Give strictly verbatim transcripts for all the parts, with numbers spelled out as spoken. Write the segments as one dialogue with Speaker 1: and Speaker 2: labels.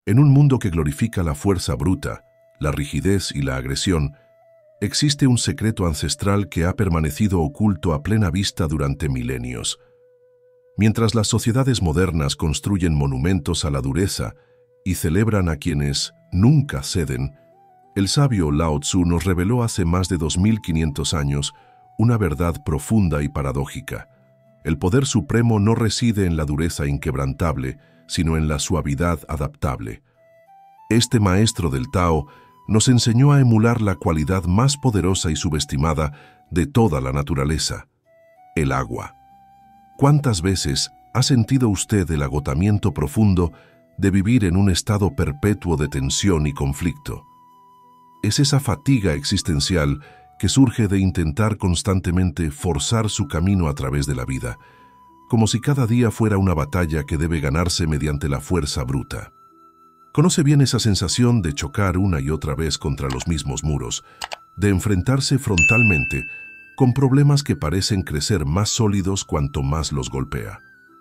Speaker 1: En un mundo que glorifica la fuerza bruta, la rigidez y la agresión, existe un secreto ancestral que ha permanecido oculto a plena vista durante milenios. Mientras las sociedades modernas construyen monumentos a la dureza y celebran a quienes nunca ceden, el sabio Lao Tzu nos reveló hace más de dos mil quinientos años una verdad profunda y paradójica. El poder supremo no reside en la dureza inquebrantable, sino en la suavidad adaptable. Este maestro del Tao nos enseñó a emular la cualidad más poderosa y subestimada de toda la naturaleza: el agua. ¿Cuántas veces ha sentido usted el agotamiento profundo de vivir en un estado perpetuo de tensión y conflicto? Es esa fatiga existencial que surge de intentar constantemente forzar su camino a través de la vida, como si cada día fuera una batalla que debe ganarse mediante la fuerza bruta. Conoce bien esa sensación de chocar una y otra vez contra los mismos muros, de enfrentarse frontalmente con problemas que parecen crecer más sólidos cuanto más los golpea.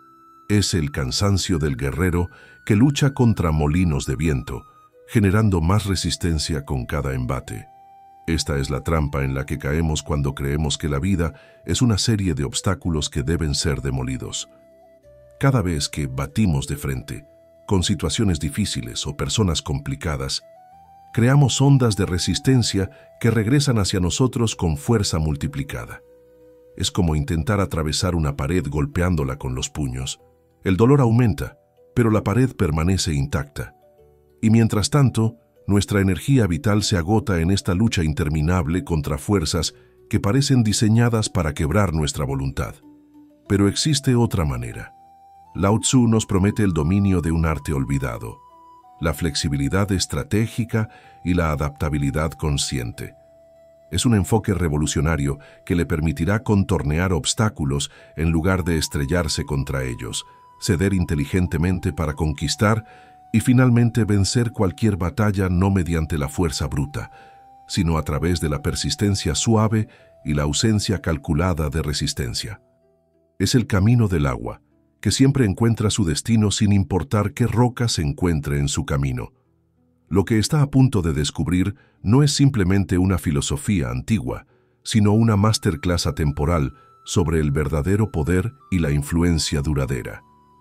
Speaker 1: Es el cansancio del guerrero que lucha contra molinos de viento, generando más resistencia con cada embate. Esta es la trampa en la que caemos cuando creemos que la vida es una serie de obstáculos que deben ser demolidos. Cada vez que batimos de frente con situaciones difíciles o personas complicadas, creamos ondas de resistencia que regresan hacia nosotros con fuerza multiplicada. Es como intentar atravesar una pared golpeándola con los puños. El dolor aumenta, pero la pared permanece intacta. Y mientras tanto, nuestra energía vital se agota en esta lucha interminable contra fuerzas que parecen diseñadas para quebrar nuestra voluntad. Pero existe otra manera. Lao Tzu nos promete el dominio de un arte olvidado: la flexibilidad estratégica y la adaptabilidad consciente. Es un enfoque revolucionario que le permitirá contornear obstáculos en lugar de estrellarse contra ellos, ceder inteligentemente para conquistar y finalmente vencer cualquier batalla no mediante la fuerza bruta, sino a través de la persistencia suave y la ausencia calculada de resistencia. Es el camino del agua, que siempre encuentra su destino sin importar qué roca se encuentre en su camino. Lo que está a punto de descubrir no es simplemente una filosofía antigua, sino una masterclass atemporal sobre el verdadero poder y la influencia duradera.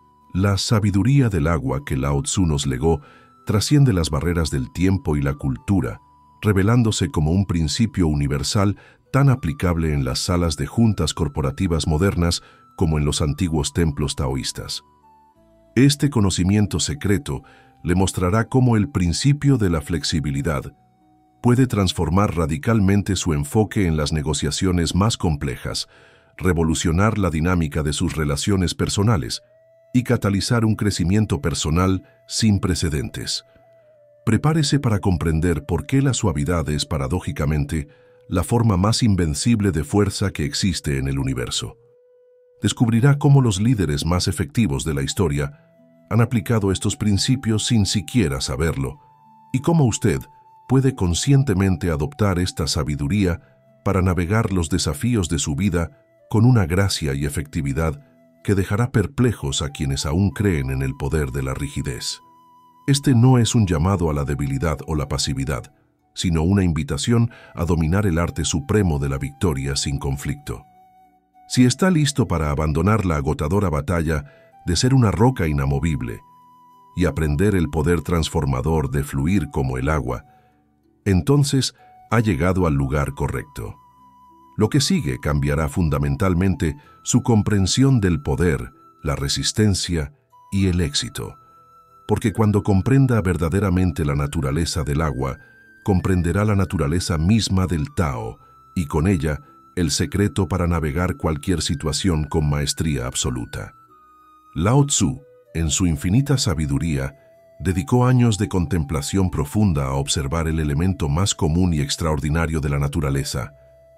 Speaker 1: La sabiduría del agua que Lao Tzu nos legó trasciende las barreras del tiempo y la cultura, revelándose como un principio universal tan aplicable en las salas de juntas corporativas modernas como en los antiguos templos taoístas. Este conocimiento secreto le mostrará cómo el principio de la flexibilidad puede transformar radicalmente su enfoque en las negociaciones más complejas, revolucionar la dinámica de sus relaciones personales y catalizar un crecimiento personal sin precedentes. Prepárese para comprender por qué la suavidad es paradójicamente la forma más invencible de fuerza que existe en el universo. Descubrirá cómo los líderes más efectivos de la historia han aplicado estos principios sin siquiera saberlo, y cómo usted puede conscientemente adoptar esta sabiduría para navegar los desafíos de su vida con una gracia y efectividad que dejará perplejos a quienes aún creen en el poder de la rigidez. Este no es un llamado a la debilidad o la pasividad, sino una invitación a dominar el arte supremo de la victoria sin conflicto. Si está listo para abandonar la agotadora batalla de ser una roca inamovible y aprender el poder transformador de fluir como el agua, entonces ha llegado al lugar correcto. Lo que sigue cambiará fundamentalmente su comprensión del poder, la resistencia y el éxito. Porque cuando comprenda verdaderamente la naturaleza del agua, comprenderá la naturaleza misma del Tao y con ella el secreto para navegar cualquier situación con maestría absoluta. Lao Tzu, en su infinita sabiduría, dedicó años de contemplación profunda a observar el elemento más común y extraordinario de la naturaleza: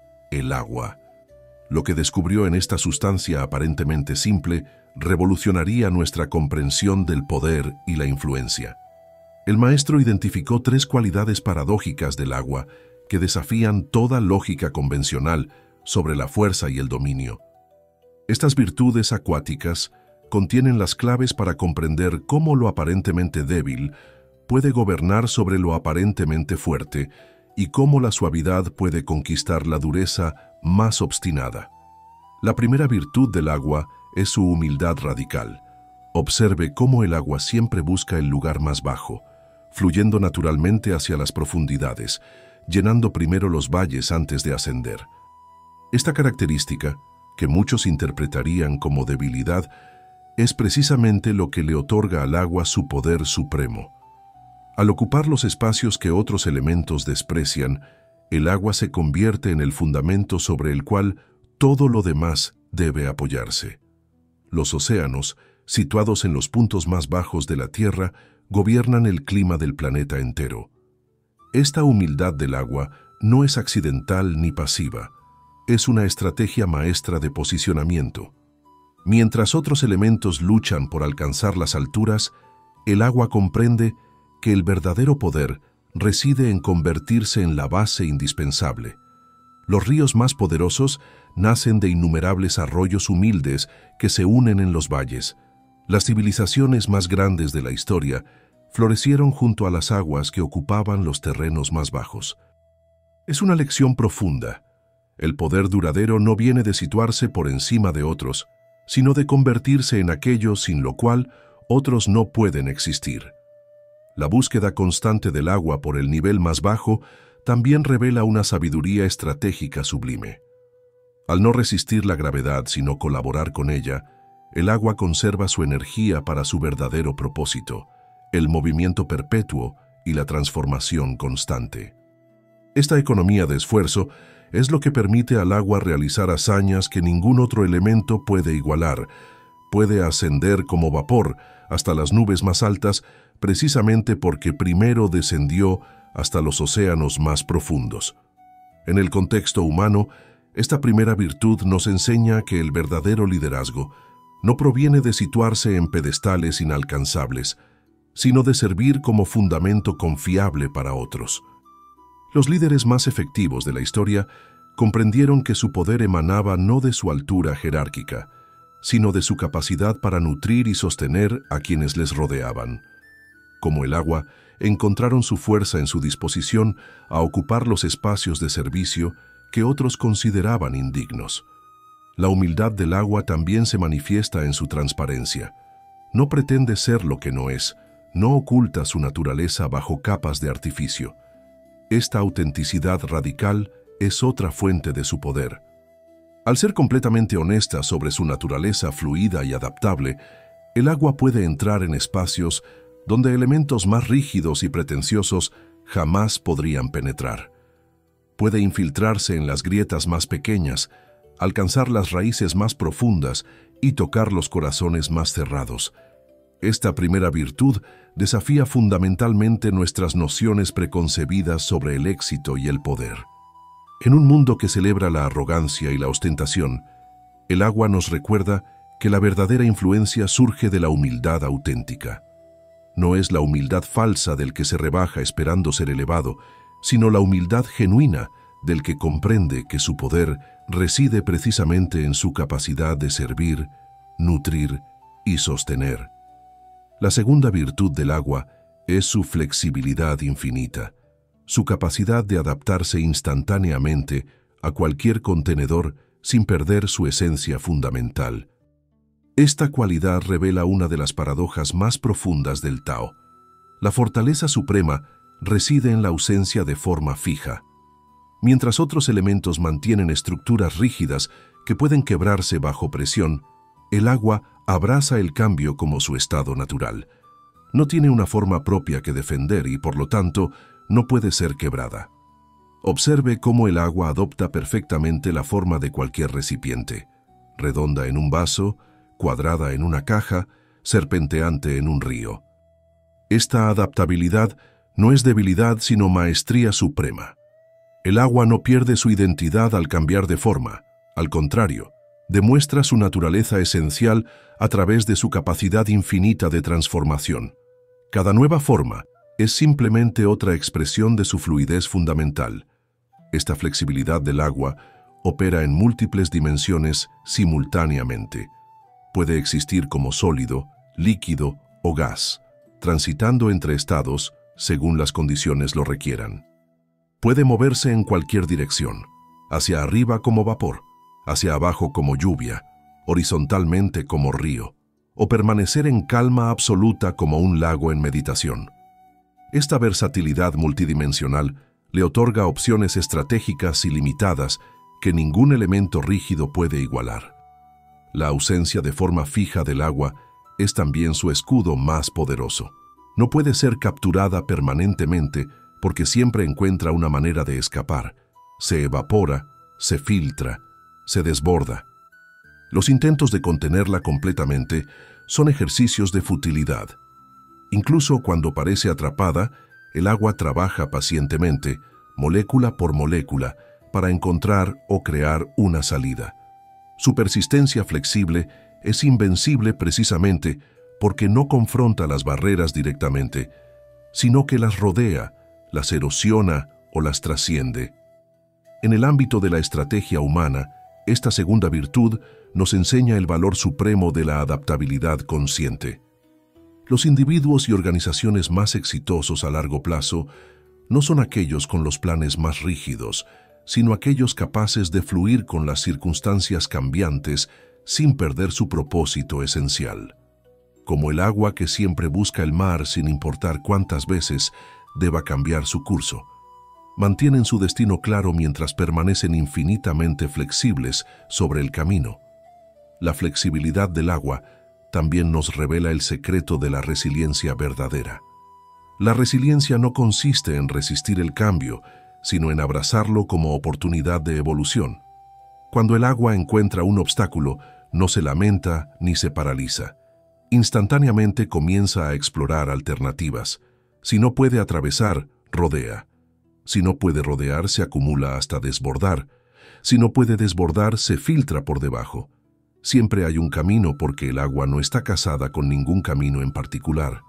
Speaker 1: el agua. Lo que descubrió en esta sustancia aparentemente simple revolucionaría nuestra comprensión del poder y la influencia. El maestro identificó tres cualidades paradójicas del agua que desafían toda lógica convencional sobre la fuerza y el dominio. Estas virtudes acuáticas contienen las claves para comprender cómo lo aparentemente débil puede gobernar sobre lo aparentemente fuerte y cómo la suavidad puede conquistar la dureza más obstinada. La primera virtud del agua es su humildad radical. Observe cómo el agua siempre busca el lugar más bajo, fluyendo naturalmente hacia las profundidades, llenando primero los valles antes de ascender. Esta característica, que muchos interpretarían como debilidad, es precisamente lo que le otorga al agua su poder supremo. Al ocupar los espacios que otros elementos desprecian, el agua se convierte en el fundamento sobre el cual todo lo demás debe apoyarse. Los océanos, situados en los puntos más bajos de la Tierra, gobiernan el clima del planeta entero. Esta humildad del agua no es accidental ni pasiva, es una estrategia maestra de posicionamiento. Mientras otros elementos luchan por alcanzar las alturas, el agua comprende que el verdadero poder reside en convertirse en la base indispensable. Los ríos más poderosos nacen de innumerables arroyos humildes que se unen en los valles. Las civilizaciones más grandes de la historia florecieron junto a las aguas que ocupaban los terrenos más bajos. Es una lección profunda. El poder duradero no viene de situarse por encima de otros, sino de convertirse en aquello sin lo cual otros no pueden existir. La búsqueda constante del agua por el nivel más bajo también revela una sabiduría estratégica sublime. Al no resistir la gravedad sino colaborar con ella, el agua conserva su energía para su verdadero propósito, el movimiento perpetuo y la transformación constante. Esta economía de esfuerzo es lo que permite al agua realizar hazañas que ningún otro elemento puede igualar. Puede ascender como vapor hasta las nubes más altas precisamente porque primero descendió hasta los océanos más profundos. En el contexto humano, esta primera virtud nos enseña que el verdadero liderazgo no proviene de situarse en pedestales inalcanzables, sino de servir como fundamento confiable para otros. Los líderes más efectivos de la historia comprendieron que su poder emanaba no de su altura jerárquica, sino de su capacidad para nutrir y sostener a quienes les rodeaban. Como el agua, encontraron su fuerza en su disposición a ocupar los espacios de servicio que otros consideraban indignos. La humildad del agua también se manifiesta en su transparencia. No pretende ser lo que no es, no oculta su naturaleza bajo capas de artificio. Esta autenticidad radical es otra fuente de su poder. Al ser completamente honesta sobre su naturaleza fluida y adaptable, el agua puede entrar en espacios donde elementos más rígidos y pretenciosos jamás podrían penetrar. Puede infiltrarse en las grietas más pequeñas, alcanzar las raíces más profundas y tocar los corazones más cerrados. Esta primera virtud desafía fundamentalmente nuestras nociones preconcebidas sobre el éxito y el poder. En un mundo que celebra la arrogancia y la ostentación, el agua nos recuerda que la verdadera influencia surge de la humildad auténtica. No es la humildad falsa del que se rebaja esperando ser elevado, sino la humildad genuina del que comprende que su poder reside precisamente en su capacidad de servir, nutrir y sostener. La segunda virtud del agua es su flexibilidad infinita, su capacidad de adaptarse instantáneamente a cualquier contenedor sin perder su esencia fundamental. Esta cualidad revela una de las paradojas más profundas del Tao. La fortaleza suprema reside en la ausencia de forma fija. Mientras otros elementos mantienen estructuras rígidas que pueden quebrarse bajo presión, el agua abraza el cambio como su estado natural. No tiene una forma propia que defender y, por lo tanto, no puede ser quebrada. Observe cómo el agua adopta perfectamente la forma de cualquier recipiente, redonda en un vaso, cuadrada en una caja, serpenteante en un río. Esta adaptabilidad no es debilidad sino maestría suprema. El agua no pierde su identidad al cambiar de forma, al contrario, demuestra su naturaleza esencial a través de su capacidad infinita de transformación. Cada nueva forma es simplemente otra expresión de su fluidez fundamental. Esta flexibilidad del agua opera en múltiples dimensiones simultáneamente. Puede existir como sólido, líquido o gas. transitando entre estados según las condiciones lo requieran. Puede moverse en cualquier dirección, hacia arriba como vapor, hacia abajo como lluvia, horizontalmente como río, o permanecer en calma absoluta como un lago en meditación. Esta versatilidad multidimensional le otorga opciones estratégicas ilimitadas que ningún elemento rígido puede igualar. La ausencia de forma fija del agua es también su escudo más poderoso. No puede ser capturada permanentemente porque siempre encuentra una manera de escapar. Se evapora, se filtra, se desborda. Los intentos de contenerla completamente son ejercicios de futilidad. Incluso cuando parece atrapada, el agua trabaja pacientemente, molécula por molécula, para encontrar o crear una salida. Su persistencia flexible es invencible precisamente porque no confronta las barreras directamente, sino que las rodea, las erosiona o las trasciende. En el ámbito de la estrategia humana, esta segunda virtud nos enseña el valor supremo de la adaptabilidad consciente. Los individuos y organizaciones más exitosos a largo plazo no son aquellos con los planes más rígidos, sino aquellos capaces de fluir con las circunstancias cambiantes sin perder su propósito esencial. Como el agua que siempre busca el mar sin importar cuántas veces deba cambiar su curso. Mantienen su destino claro mientras permanecen infinitamente flexibles sobre el camino. La flexibilidad del agua también nos revela el secreto de la resiliencia verdadera. La resiliencia no consiste en resistir el cambio, sino en abrazarlo como oportunidad de evolución. Cuando el agua encuentra un obstáculo, no se lamenta ni se paraliza. Instantáneamente comienza a explorar alternativas. Si no puede atravesar, rodea. Si no puede rodear, se acumula hasta desbordar. Si no puede desbordar, se filtra por debajo. Siempre hay un camino porque el agua no está casada con ningún camino en particular.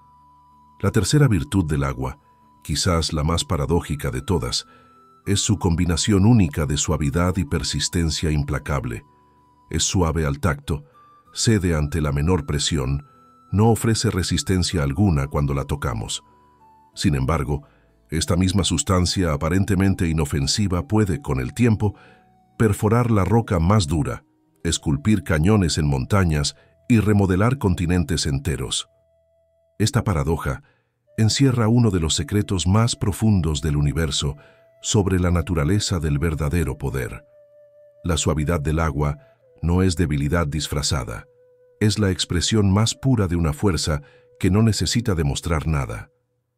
Speaker 1: La tercera virtud del agua, quizás la más paradójica de todas, es su combinación única de suavidad y persistencia implacable. Es suave al tacto, cede ante la menor presión, no ofrece resistencia alguna cuando la tocamos. Sin embargo, esta misma sustancia aparentemente inofensiva puede, con el tiempo, perforar la roca más dura, esculpir cañones en montañas y remodelar continentes enteros. Esta paradoja encierra uno de los secretos más profundos del universo sobre la naturaleza del verdadero poder. La suavidad del agua no es debilidad disfrazada, es la expresión más pura de una fuerza que no necesita demostrar nada.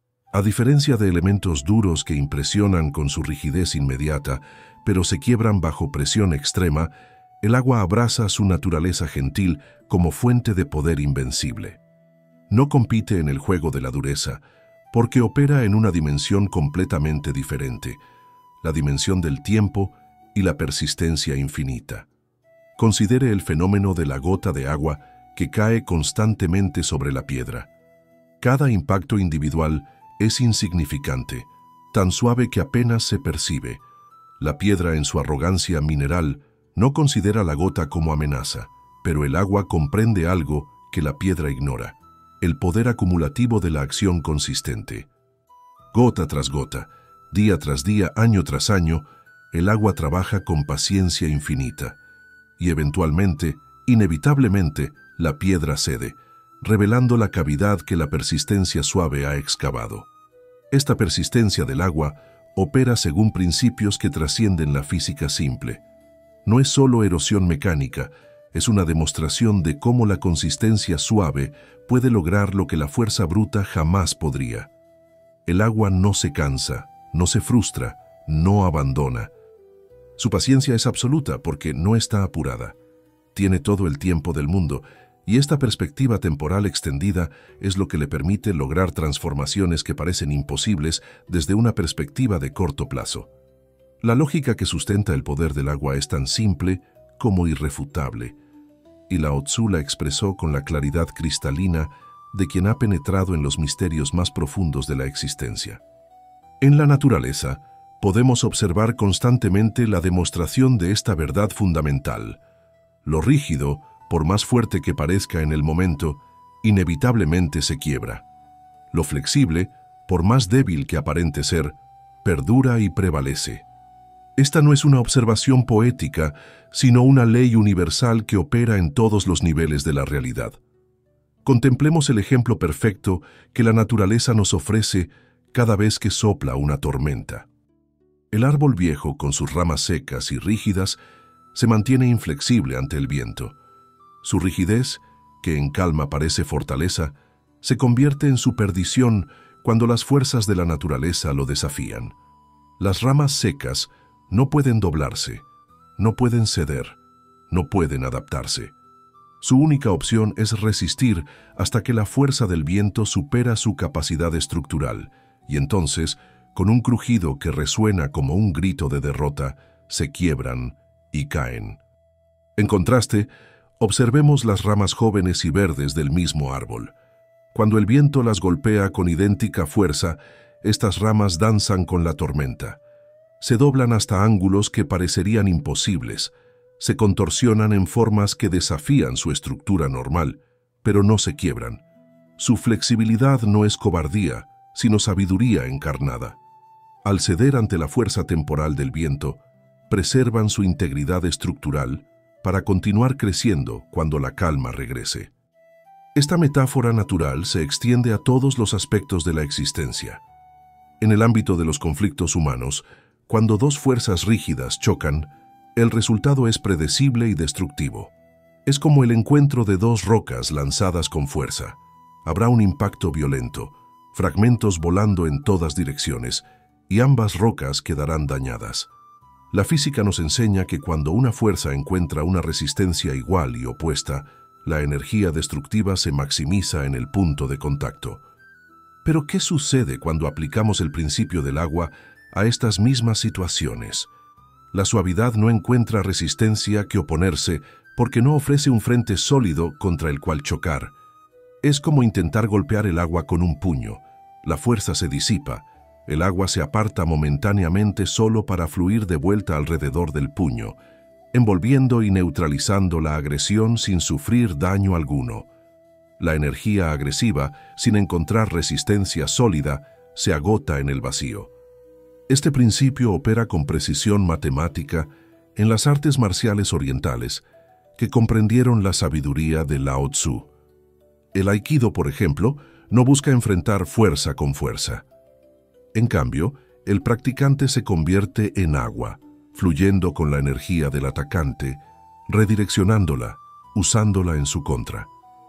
Speaker 1: A diferencia de elementos duros que impresionan con su rigidez inmediata, pero se quiebran bajo presión extrema, el agua abraza su naturaleza gentil como fuente de poder invencible. No compite en el juego de la dureza, porque opera en una dimensión completamente diferente, la dimensión del tiempo y la persistencia infinita. Considere el fenómeno de la gota de agua que cae constantemente sobre la piedra. Cada impacto individual es insignificante, tan suave que apenas se percibe. La piedra, en su arrogancia mineral, no considera la gota como amenaza, pero el agua comprende algo que la piedra ignora: el poder acumulativo de la acción consistente. Gota tras gota, día tras día, año tras año, el agua trabaja con paciencia infinita, y eventualmente, inevitablemente, la piedra cede, revelando la cavidad que la persistencia suave ha excavado. Esta persistencia del agua opera según principios que trascienden la física simple. No es solo erosión mecánica, es una demostración de cómo la consistencia suave puede lograr lo que la fuerza bruta jamás podría. El agua no se cansa, no se frustra, no abandona. Su paciencia es absoluta porque no está apurada. Tiene todo el tiempo del mundo, y esta perspectiva temporal extendida es lo que le permite lograr transformaciones que parecen imposibles desde una perspectiva de corto plazo. La lógica que sustenta el poder del agua es tan simple como irrefutable, y Lao Tzu la expresó con la claridad cristalina de quien ha penetrado en los misterios más profundos de la existencia. En la naturaleza, podemos observar constantemente la demostración de esta verdad fundamental. Lo rígido, por más fuerte que parezca en el momento, inevitablemente se quiebra. Lo flexible, por más débil que aparente ser, perdura y prevalece. Esta no es una observación poética, sino una ley universal que opera en todos los niveles de la realidad. Contemplemos el ejemplo perfecto que la naturaleza nos ofrece cada vez que sopla una tormenta. El árbol viejo, con sus ramas secas y rígidas, se mantiene inflexible ante el viento. Su rigidez, que en calma parece fortaleza, se convierte en su perdición cuando las fuerzas de la naturaleza lo desafían. Las ramas secas no pueden doblarse, no pueden ceder, no pueden adaptarse. Su única opción es resistir hasta que la fuerza del viento supera su capacidad estructural, y entonces, con un crujido que resuena como un grito de derrota, se quiebran y caen. En contraste, observemos las ramas jóvenes y verdes del mismo árbol. Cuando el viento las golpea con idéntica fuerza, estas ramas danzan con la tormenta. Se doblan hasta ángulos que parecerían imposibles, se contorsionan en formas que desafían su estructura normal, pero no se quiebran. Su flexibilidad no es cobardía, sino sabiduría encarnada. Al ceder ante la fuerza temporal del viento, preservan su integridad estructural para continuar creciendo cuando la calma regrese. Esta metáfora natural se extiende a todos los aspectos de la existencia. En el ámbito de los conflictos humanos, cuando dos fuerzas rígidas chocan, el resultado es predecible y destructivo. Es como el encuentro de dos rocas lanzadas con fuerza. Habrá un impacto violento, fragmentos volando en todas direcciones, y ambas rocas quedarán dañadas. La física nos enseña que cuando una fuerza encuentra una resistencia igual y opuesta, la energía destructiva se maximiza en el punto de contacto. Pero ¿qué sucede cuando aplicamos el principio del agua a estas mismas situaciones? La suavidad no encuentra resistencia que oponerse porque no ofrece un frente sólido contra el cual chocar. Es como intentar golpear el agua con un puño. La fuerza se disipa. El agua se aparta momentáneamente solo para fluir de vuelta alrededor del puño, envolviendo y neutralizando la agresión sin sufrir daño alguno. La energía agresiva, sin encontrar resistencia sólida, se agota en el vacío. Este principio opera con precisión matemática en las artes marciales orientales, que comprendieron la sabiduría de Lao Tzu. El Aikido, por ejemplo, no busca enfrentar fuerza con fuerza. En cambio, el practicante se convierte en agua, fluyendo con la energía del atacante, redireccionándola, usándola en su contra.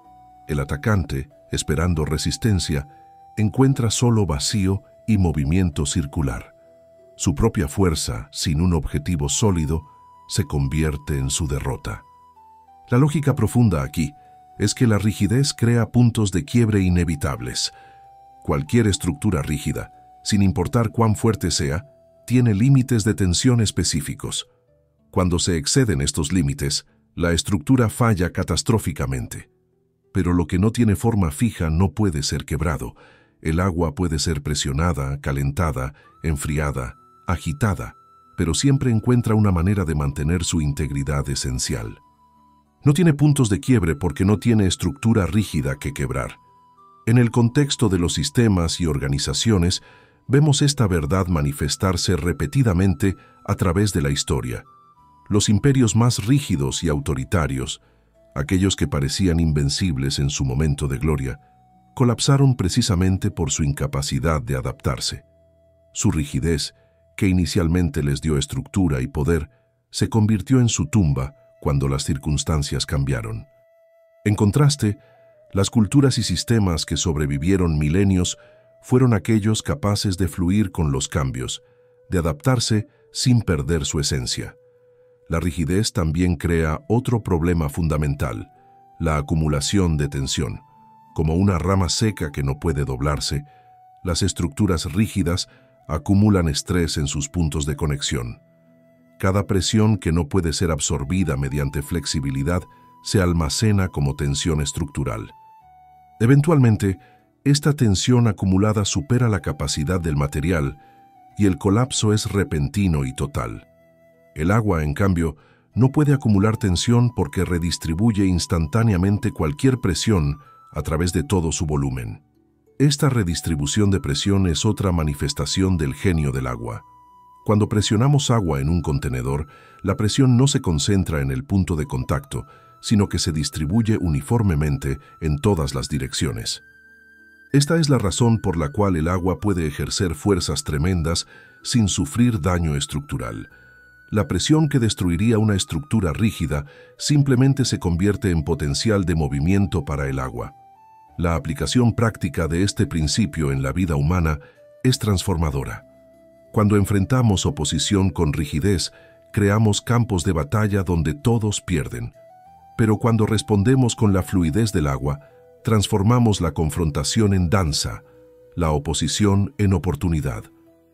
Speaker 1: El atacante, esperando resistencia, encuentra solo vacío y movimiento circular. Su propia fuerza, sin un objetivo sólido, se convierte en su derrota. La lógica profunda aquí es que la rigidez crea puntos de quiebre inevitables. Cualquier estructura rígida, sin importar cuán fuerte sea, tiene límites de tensión específicos. Cuando se exceden estos límites, la estructura falla catastróficamente. Pero lo que no tiene forma fija no puede ser quebrado. El agua puede ser presionada, calentada, enfriada, agitada, pero siempre encuentra una manera de mantener su integridad esencial. No tiene puntos de quiebre porque no tiene estructura rígida que quebrar. En el contexto de los sistemas y organizaciones, vemos esta verdad manifestarse repetidamente a través de la historia. Los imperios más rígidos y autoritarios, aquellos que parecían invencibles en su momento de gloria, colapsaron precisamente por su incapacidad de adaptarse. Su rigidez, que inicialmente les dio estructura y poder, se convirtió en su tumba cuando las circunstancias cambiaron. En contraste, las culturas y sistemas que sobrevivieron milenios fueron aquellos capaces de fluir con los cambios, de adaptarse sin perder su esencia. La rigidez también crea otro problema fundamental, la acumulación de tensión. Como una rama seca que no puede doblarse, las estructuras rígidas acumulan estrés en sus puntos de conexión. Cada presión que no puede ser absorbida mediante flexibilidad se almacena como tensión estructural. Eventualmente, esta tensión acumulada supera la capacidad del material y el colapso es repentino y total. El agua, en cambio, no puede acumular tensión porque redistribuye instantáneamente cualquier presión a través de todo su volumen. Esta redistribución de presión es otra manifestación del genio del agua. Cuando presionamos agua en un contenedor, la presión no se concentra en el punto de contacto, sino que se distribuye uniformemente en todas las direcciones. Esta es la razón por la cual el agua puede ejercer fuerzas tremendas sin sufrir daño estructural. La presión que destruiría una estructura rígida simplemente se convierte en potencial de movimiento para el agua. La aplicación práctica de este principio en la vida humana es transformadora. Cuando enfrentamos oposición con rigidez, creamos campos de batalla donde todos pierden. Pero cuando respondemos con la fluidez del agua, transformamos la confrontación en danza, la oposición en oportunidad.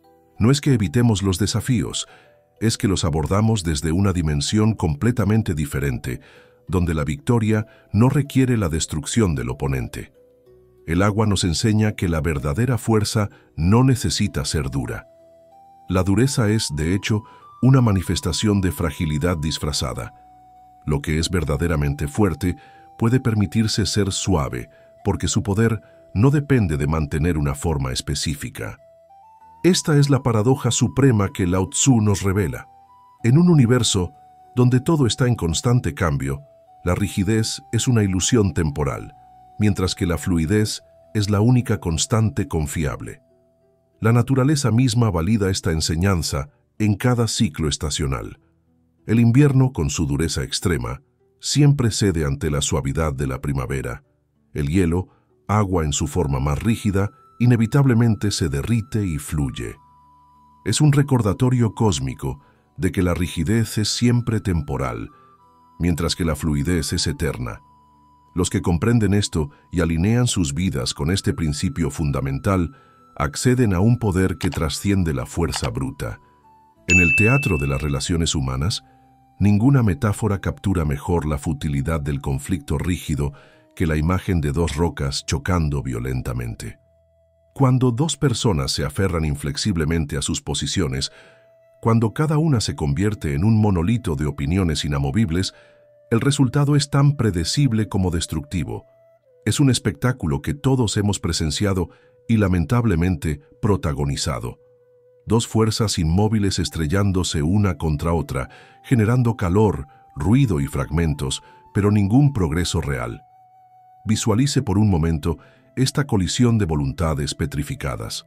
Speaker 1: No es que evitemos los desafíos, es que los abordamos desde una dimensión completamente diferente, donde la victoria no requiere la destrucción del oponente. El agua nos enseña que la verdadera fuerza no necesita ser dura. La dureza es, de hecho, una manifestación de fragilidad disfrazada. Lo que es verdaderamente fuerte puede permitirse ser suave, porque su poder no depende de mantener una forma específica. Esta es la paradoja suprema que Lao Tzu nos revela. En un universo donde todo está en constante cambio, la rigidez es una ilusión temporal, mientras que la fluidez es la única constante confiable. La naturaleza misma valida esta enseñanza en cada ciclo estacional. El invierno, con su dureza extrema, siempre cede ante la suavidad de la primavera. El hielo, agua en su forma más rígida, inevitablemente se derrite y fluye. Es un recordatorio cósmico de que la rigidez es siempre temporal, mientras que la fluidez es eterna. Los que comprenden esto y alinean sus vidas con este principio fundamental acceden a un poder que trasciende la fuerza bruta. En el teatro de las relaciones humanas, ninguna metáfora captura mejor la futilidad del conflicto rígido que la imagen de dos rocas chocando violentamente. Cuando dos personas se aferran inflexiblemente a sus posiciones, cuando cada una se convierte en un monolito de opiniones inamovibles, el resultado es tan predecible como destructivo. Es un espectáculo que todos hemos presenciado y lamentablemente protagonizado. Dos fuerzas inmóviles estrellándose una contra otra, generando calor, ruido y fragmentos, pero ningún progreso real. Visualice por un momento esta colisión de voluntades petrificadas.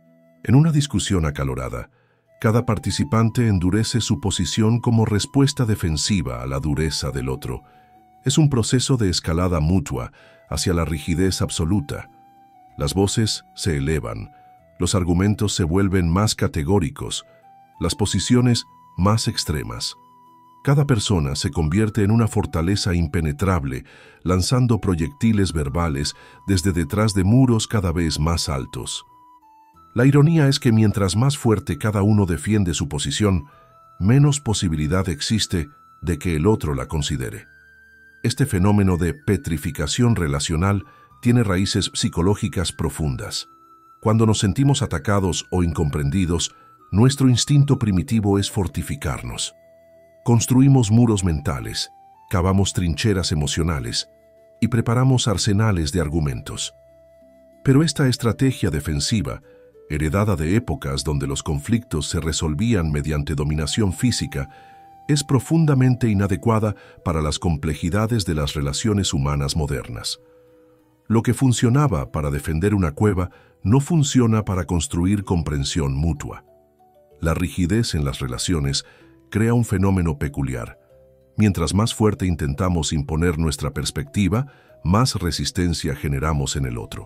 Speaker 1: En una discusión acalorada, cada participante endurece su posición como respuesta defensiva a la dureza del otro. Es un proceso de escalada mutua hacia la rigidez absoluta. Las voces se elevan, los argumentos se vuelven más categóricos, las posiciones más extremas. Cada persona se convierte en una fortaleza impenetrable, lanzando proyectiles verbales desde detrás de muros cada vez más altos. La ironía es que mientras más fuerte cada uno defiende su posición, menos posibilidad existe de que el otro la considere. Este fenómeno de petrificación relacional tiene raíces psicológicas profundas. Cuando nos sentimos atacados o incomprendidos, nuestro instinto primitivo es fortificarnos. Construimos muros mentales, cavamos trincheras emocionales y preparamos arsenales de argumentos. Pero esta estrategia defensiva, heredada de épocas donde los conflictos se resolvían mediante dominación física, es profundamente inadecuada para las complejidades de las relaciones humanas modernas. Lo que funcionaba para defender una cueva no funciona para construir comprensión mutua. La rigidez en las relaciones crea un fenómeno peculiar. Mientras más fuerte intentamos imponer nuestra perspectiva, más resistencia generamos en el otro.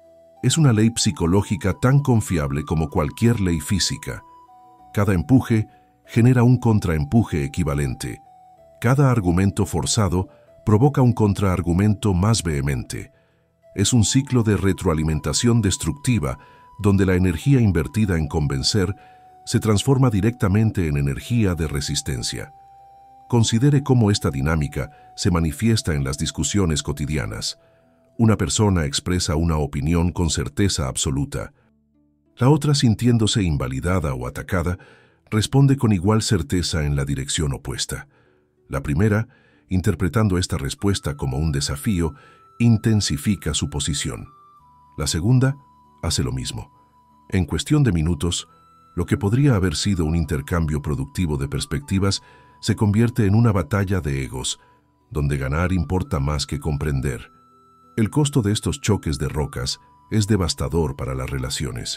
Speaker 1: Es una ley psicológica tan confiable como cualquier ley física. Cada empuje genera un contraempuje equivalente. Cada argumento forzado provoca un contraargumento más vehemente. Es un ciclo de retroalimentación destructiva donde la energía invertida en convencer se transforma directamente en energía de resistencia. Considere cómo esta dinámica se manifiesta en las discusiones cotidianas. Una persona expresa una opinión con certeza absoluta. La otra, sintiéndose invalidada o atacada, responde con igual certeza en la dirección opuesta. La primera, interpretando esta respuesta como un desafío, intensifica su posición. La segunda hace lo mismo. En cuestión de minutos, lo que podría haber sido un intercambio productivo de perspectivas se convierte en una batalla de egos, donde ganar importa más que comprender. El costo de estos choques de rocas es devastador para las relaciones.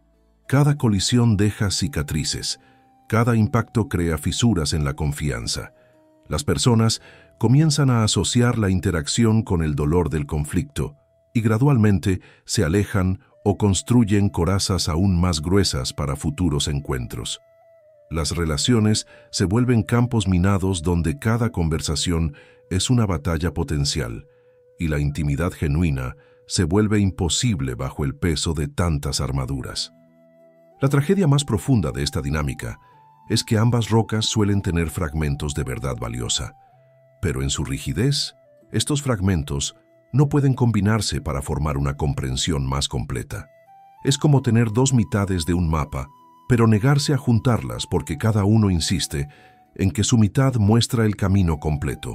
Speaker 1: Cada colisión deja cicatrices, cada impacto crea fisuras en la confianza. Las personas comienzan a asociar la interacción con el dolor del conflicto y gradualmente se alejan o construyen corazas aún más gruesas para futuros encuentros. Las relaciones se vuelven campos minados donde cada conversación es una batalla potencial y la intimidad genuina se vuelve imposible bajo el peso de tantas armaduras. La tragedia más profunda de esta dinámica es que ambas rocas suelen tener fragmentos de verdad valiosa, pero en su rigidez, estos fragmentos no pueden combinarse para formar una comprensión más completa. Es como tener dos mitades de un mapa, pero negarse a juntarlas porque cada uno insiste en que su mitad muestra el camino completo.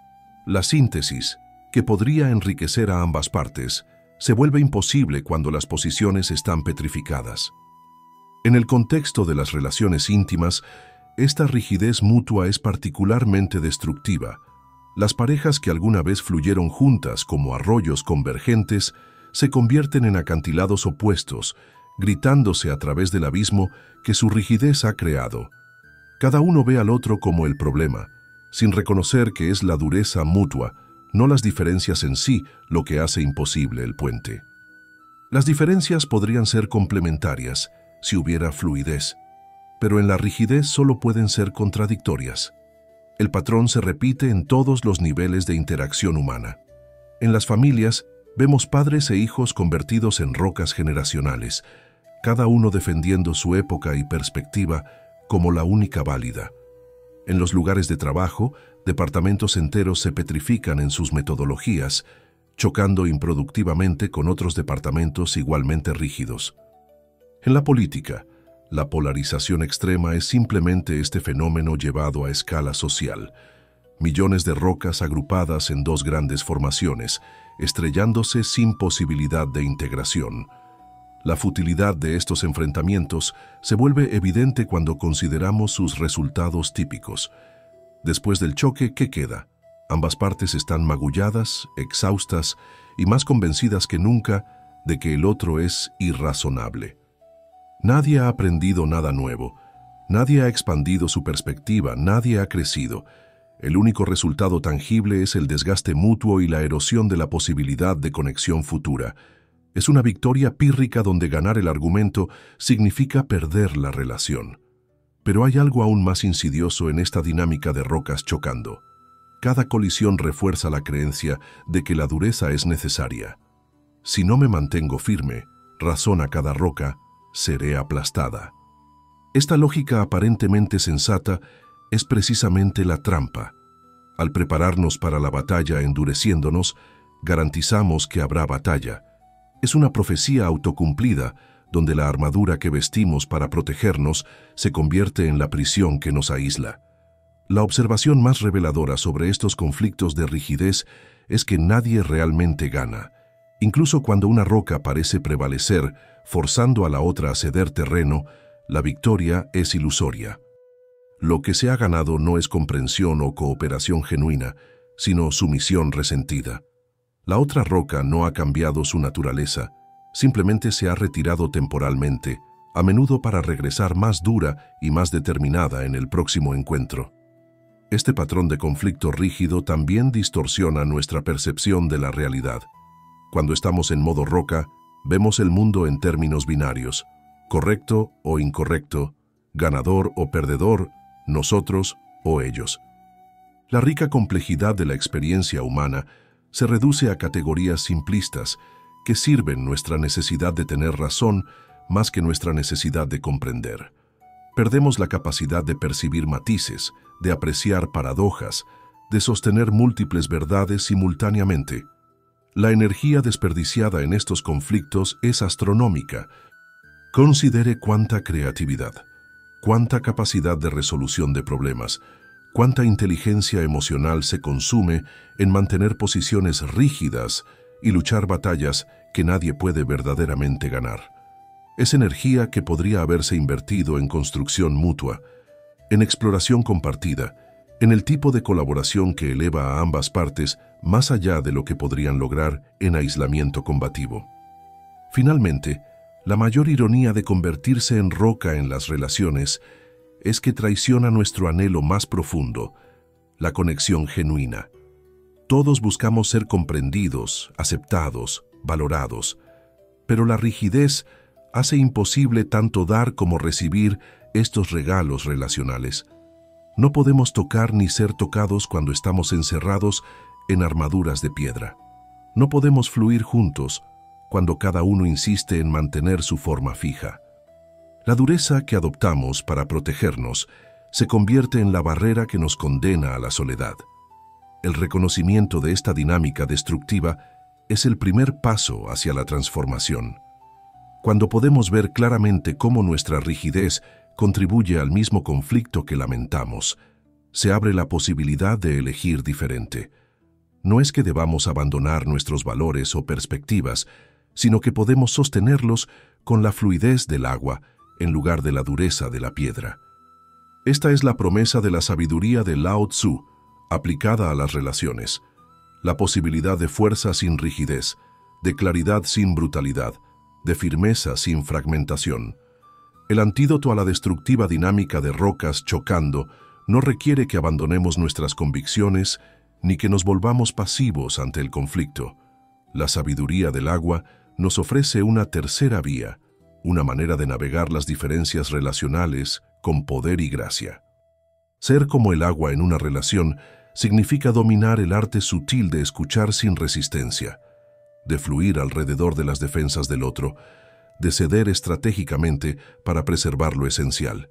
Speaker 1: La síntesis, que podría enriquecer a ambas partes, se vuelve imposible cuando las posiciones están petrificadas. En el contexto de las relaciones íntimas, esta rigidez mutua es particularmente destructiva. Las parejas que alguna vez fluyeron juntas como arroyos convergentes se convierten en acantilados opuestos, gritándose a través del abismo que su rigidez ha creado. Cada uno ve al otro como el problema, sin reconocer que es la dureza mutua, no las diferencias en sí, lo que hace imposible el puente. Las diferencias podrían ser complementarias si hubiera fluidez, pero en la rigidez solo pueden ser contradictorias. El patrón se repite en todos los niveles de interacción humana. En las familias, vemos padres e hijos convertidos en rocas generacionales, cada uno defendiendo su época y perspectiva como la única válida. En los lugares de trabajo, departamentos enteros se petrifican en sus metodologías, chocando improductivamente con otros departamentos igualmente rígidos. En la política, la polarización extrema es simplemente este fenómeno llevado a escala social. Millones de rocas agrupadas en dos grandes formaciones, estrellándose sin posibilidad de integración. La futilidad de estos enfrentamientos se vuelve evidente cuando consideramos sus resultados típicos. Después del choque, ¿qué queda? Ambas partes están magulladas, exhaustas y más convencidas que nunca de que el otro es irrazonable. Nadie ha aprendido nada nuevo, nadie ha expandido su perspectiva, nadie ha crecido. El único resultado tangible es el desgaste mutuo y la erosión de la posibilidad de conexión futura. Es una victoria pírrica donde ganar el argumento significa perder la relación. Pero hay algo aún más insidioso en esta dinámica de rocas chocando. Cada colisión refuerza la creencia de que la dureza es necesaria. Si no me mantengo firme, razona cada roca, seré aplastada. Esta lógica aparentemente sensata es precisamente la trampa. Al prepararnos para la batalla endureciéndonos, garantizamos que habrá batalla. Es una profecía autocumplida, donde la armadura que vestimos para protegernos se convierte en la prisión que nos aísla. La observación más reveladora sobre estos conflictos de rigidez es que nadie realmente gana. Incluso cuando una roca parece prevalecer, forzando a la otra a ceder terreno, la victoria es ilusoria. Lo que se ha ganado no es comprensión o cooperación genuina, sino sumisión resentida. La otra roca no ha cambiado su naturaleza, simplemente se ha retirado temporalmente, a menudo para regresar más dura y más determinada en el próximo encuentro. Este patrón de conflicto rígido también distorsiona nuestra percepción de la realidad. Cuando estamos en modo roca, vemos el mundo en términos binarios, correcto o incorrecto, ganador o perdedor, nosotros o ellos. La rica complejidad de la experiencia humana se reduce a categorías simplistas que sirven nuestra necesidad de tener razón más que nuestra necesidad de comprender. Perdemos la capacidad de percibir matices, de apreciar paradojas, de sostener múltiples verdades simultáneamente. La energía desperdiciada en estos conflictos es astronómica. Considere cuánta creatividad, cuánta capacidad de resolución de problemas, cuánta inteligencia emocional se consume en mantener posiciones rígidas y luchar batallas que nadie puede verdaderamente ganar. Es energía que podría haberse invertido en construcción mutua, en exploración compartida, en el tipo de colaboración que eleva a ambas partes más allá de lo que podrían lograr en aislamiento combativo. Finalmente, la mayor ironía de convertirse en roca en las relaciones es que traiciona nuestro anhelo más profundo, la conexión genuina. Todos buscamos ser comprendidos, aceptados, valorados, pero la rigidez hace imposible tanto dar como recibir estos regalos relacionales. No podemos tocar ni ser tocados cuando estamos encerrados en armaduras de piedra. No podemos fluir juntos cuando cada uno insiste en mantener su forma fija. La dureza que adoptamos para protegernos se convierte en la barrera que nos condena a la soledad. El reconocimiento de esta dinámica destructiva es el primer paso hacia la transformación. Cuando podemos ver claramente cómo nuestra rigidez contribuye al mismo conflicto que lamentamos, se abre la posibilidad de elegir diferente. No es que debamos abandonar nuestros valores o perspectivas, sino que podemos sostenerlos con la fluidez del agua en lugar de la dureza de la piedra. Esta es la promesa de la sabiduría de Lao Tzu, aplicada a las relaciones. La posibilidad de fuerza sin rigidez, de claridad sin brutalidad, de firmeza sin fragmentación. El antídoto a la destructiva dinámica de rocas chocando no requiere que abandonemos nuestras convicciones ni que nos volvamos pasivos ante el conflicto. La sabiduría del agua nos ofrece una tercera vía, una manera de navegar las diferencias relacionales con poder y gracia. Ser como el agua en una relación significa dominar el arte sutil de escuchar sin resistencia, de fluir alrededor de las defensas del otro, de ceder estratégicamente para preservar lo esencial.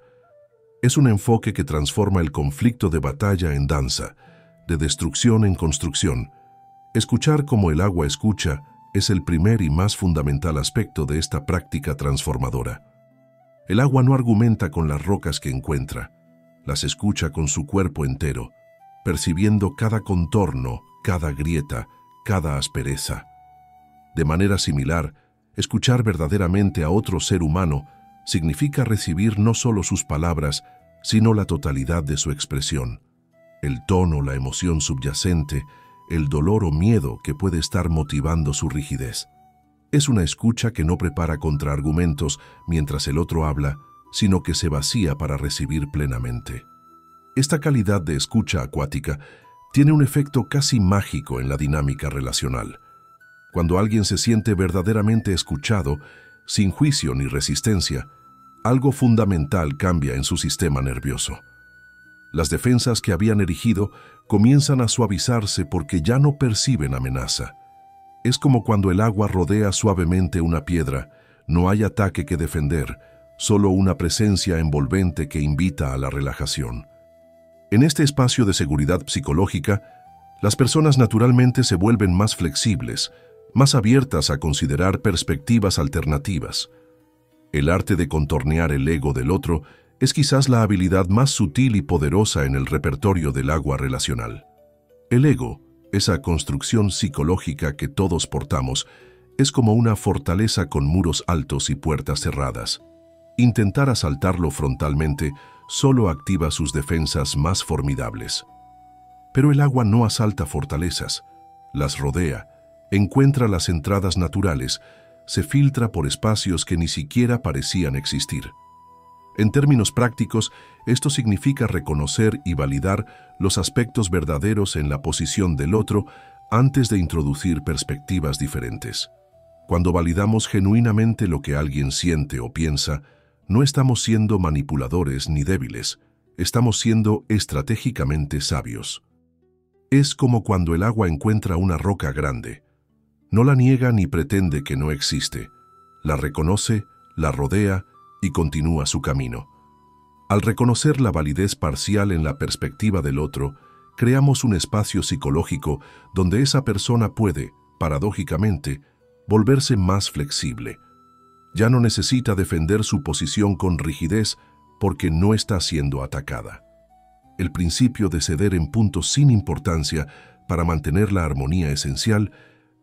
Speaker 1: Es un enfoque que transforma el conflicto de batalla en danza, de destrucción en construcción. Escuchar como el agua escucha es el primer y más fundamental aspecto de esta práctica transformadora. El agua no argumenta con las rocas que encuentra, las escucha con su cuerpo entero, percibiendo cada contorno, cada grieta, cada aspereza. De manera similar, escuchar verdaderamente a otro ser humano significa recibir no solo sus palabras, sino la totalidad de su expresión, el tono, la emoción subyacente, el dolor o miedo que puede estar motivando su rigidez. Es una escucha que no prepara contraargumentos mientras el otro habla, sino que se vacía para recibir plenamente. Esta calidad de escucha acuática tiene un efecto casi mágico en la dinámica relacional. Cuando alguien se siente verdaderamente escuchado, sin juicio ni resistencia, algo fundamental cambia en su sistema nervioso. Las defensas que habían erigido comienzan a suavizarse porque ya no perciben amenaza. Es como cuando el agua rodea suavemente una piedra, no hay ataque que defender, solo una presencia envolvente que invita a la relajación. En este espacio de seguridad psicológica, las personas naturalmente se vuelven más flexibles, más abiertas a considerar perspectivas alternativas. El arte de contornear el ego del otro es quizás la habilidad más sutil y poderosa en el repertorio del agua relacional. El ego, esa construcción psicológica que todos portamos, es como una fortaleza con muros altos y puertas cerradas. Intentar asaltarlo frontalmente solo activa sus defensas más formidables. Pero el agua no asalta fortalezas, las rodea, encuentra las entradas naturales, se filtra por espacios que ni siquiera parecían existir. En términos prácticos, esto significa reconocer y validar los aspectos verdaderos en la posición del otro antes de introducir perspectivas diferentes. Cuando validamos genuinamente lo que alguien siente o piensa, no estamos siendo manipuladores ni débiles, estamos siendo estratégicamente sabios. Es como cuando el agua encuentra una roca grande. No la niega ni pretende que no existe, la reconoce, la rodea y continúa su camino. Al reconocer la validez parcial en la perspectiva del otro, creamos un espacio psicológico donde esa persona puede, paradójicamente, volverse más flexible. Ya no necesita defender su posición con rigidez porque no está siendo atacada. El principio de ceder en puntos sin importancia para mantener la armonía esencial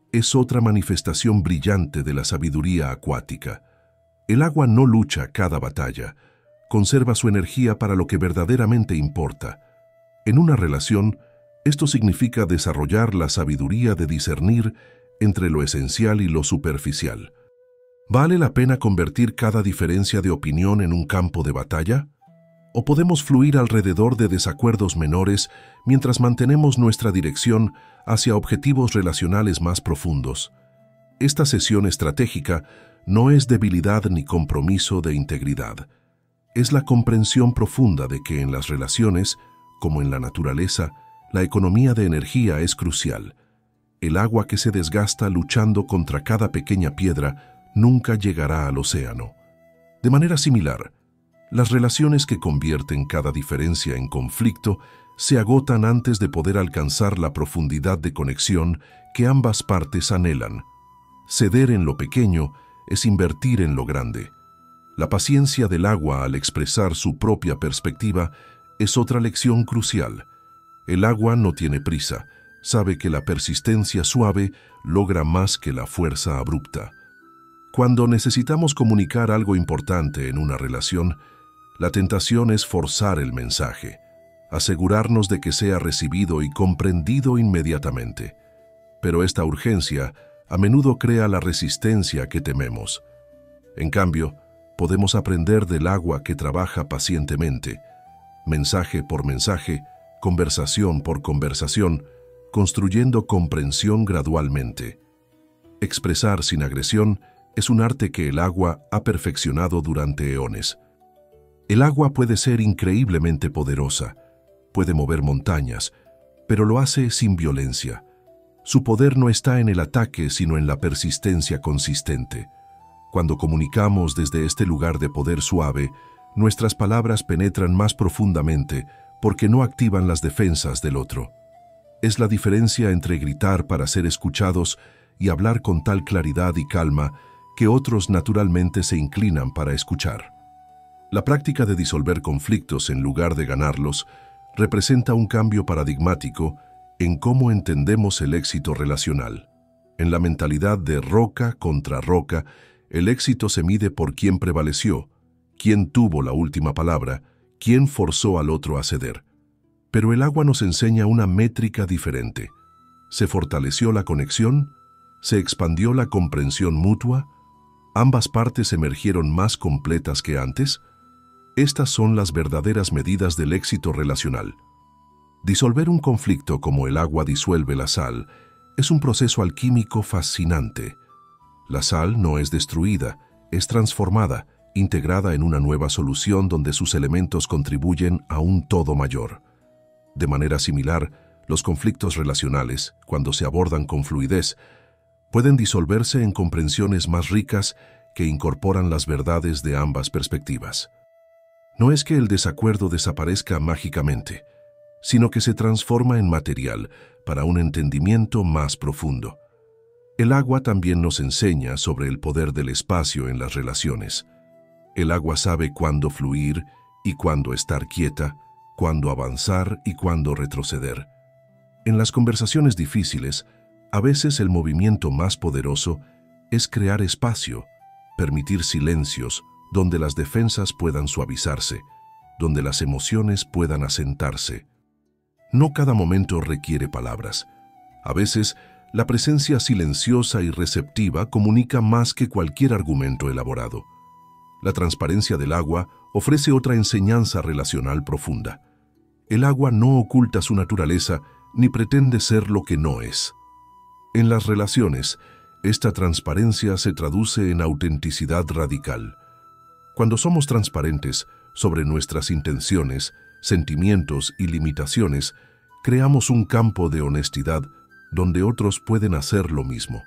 Speaker 1: es otra manifestación brillante de la sabiduría acuática. El agua no lucha cada batalla, conserva su energía para lo que verdaderamente importa. En una relación, esto significa desarrollar la sabiduría de discernir entre lo esencial y lo superficial. ¿Vale la pena convertir cada diferencia de opinión en un campo de batalla? ¿O podemos fluir alrededor de desacuerdos menores mientras mantenemos nuestra dirección hacia objetivos relacionales más profundos? Esta sesión estratégica no es debilidad ni compromiso de integridad. Es la comprensión profunda de que en las relaciones, como en la naturaleza, la economía de energía es crucial. El agua que se desgasta luchando contra cada pequeña piedra nunca llegará al océano. De manera similar, las relaciones que convierten cada diferencia en conflicto se agotan antes de poder alcanzar la profundidad de conexión que ambas partes anhelan. Ceder en lo pequeño es invertir en lo grande. La paciencia del agua al expresar su propia perspectiva es otra lección crucial. El agua no tiene prisa, sabe que la persistencia suave logra más que la fuerza abrupta. Cuando necesitamos comunicar algo importante en una relación, la tentación es forzar el mensaje, asegurarnos de que sea recibido y comprendido inmediatamente. Pero esta urgencia a menudo crea la resistencia que tememos. En cambio, podemos aprender del agua que trabaja pacientemente, mensaje por mensaje, conversación por conversación, construyendo comprensión gradualmente. Expresar sin agresión es un arte que el agua ha perfeccionado durante eones. El agua puede ser increíblemente poderosa, puede mover montañas, pero lo hace sin violencia. Su poder no está en el ataque, sino en la persistencia consistente. Cuando comunicamos desde este lugar de poder suave, nuestras palabras penetran más profundamente porque no activan las defensas del otro. Es la diferencia entre gritar para ser escuchados y hablar con tal claridad y calma que otros naturalmente se inclinan para escuchar. La práctica de disolver conflictos en lugar de ganarlos representa un cambio paradigmático en cómo entendemos el éxito relacional. En la mentalidad de roca contra roca, el éxito se mide por quién prevaleció, quién tuvo la última palabra, quién forzó al otro a ceder. Pero el agua nos enseña una métrica diferente. ¿Se fortaleció la conexión? ¿Se expandió la comprensión mutua? ¿Ambas partes emergieron más completas que antes? Estas son las verdaderas medidas del éxito relacional. Disolver un conflicto como el agua disuelve la sal es un proceso alquímico fascinante. La sal no es destruida, es transformada, integrada en una nueva solución donde sus elementos contribuyen a un todo mayor. De manera similar, los conflictos relacionales, cuando se abordan con fluidez, pueden disolverse en comprensiones más ricas que incorporan las verdades de ambas perspectivas. No es que el desacuerdo desaparezca mágicamente, sino que se transforma en material para un entendimiento más profundo. El agua también nos enseña sobre el poder del espacio en las relaciones. El agua sabe cuándo fluir y cuándo estar quieta, cuándo avanzar y cuándo retroceder. En las conversaciones difíciles, a veces el movimiento más poderoso es crear espacio, permitir silencios donde las defensas puedan suavizarse, donde las emociones puedan asentarse. No cada momento requiere palabras. A veces, la presencia silenciosa y receptiva comunica más que cualquier argumento elaborado. La transparencia del agua ofrece otra enseñanza relacional profunda. El agua no oculta su naturaleza ni pretende ser lo que no es. En las relaciones, esta transparencia se traduce en autenticidad radical. Cuando somos transparentes sobre nuestras intenciones, sentimientos y limitaciones, creamos un campo de honestidad donde otros pueden hacer lo mismo.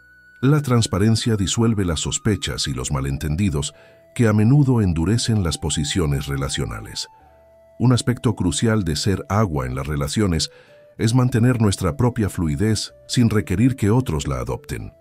Speaker 1: La transparencia disuelve las sospechas y los malentendidos que a menudo endurecen las posiciones relacionales. Un aspecto crucial de ser agua en las relaciones es mantener nuestra propia fluidez sin requerir que otros la adopten.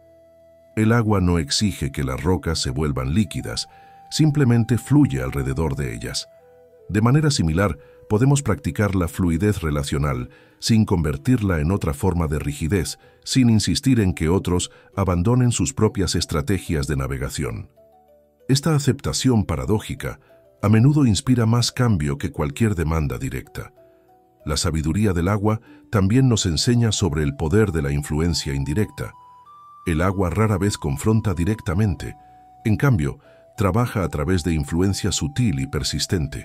Speaker 1: El agua no exige que las rocas se vuelvan líquidas, simplemente fluye alrededor de ellas. De manera similar, podemos practicar la fluidez relacional sin convertirla en otra forma de rigidez, sin insistir en que otros abandonen sus propias estrategias de navegación. Esta aceptación paradójica a menudo inspira más cambio que cualquier demanda directa. La sabiduría del agua también nos enseña sobre el poder de la influencia indirecta. El agua rara vez confronta directamente, en cambio, trabaja a través de influencia sutil y persistente.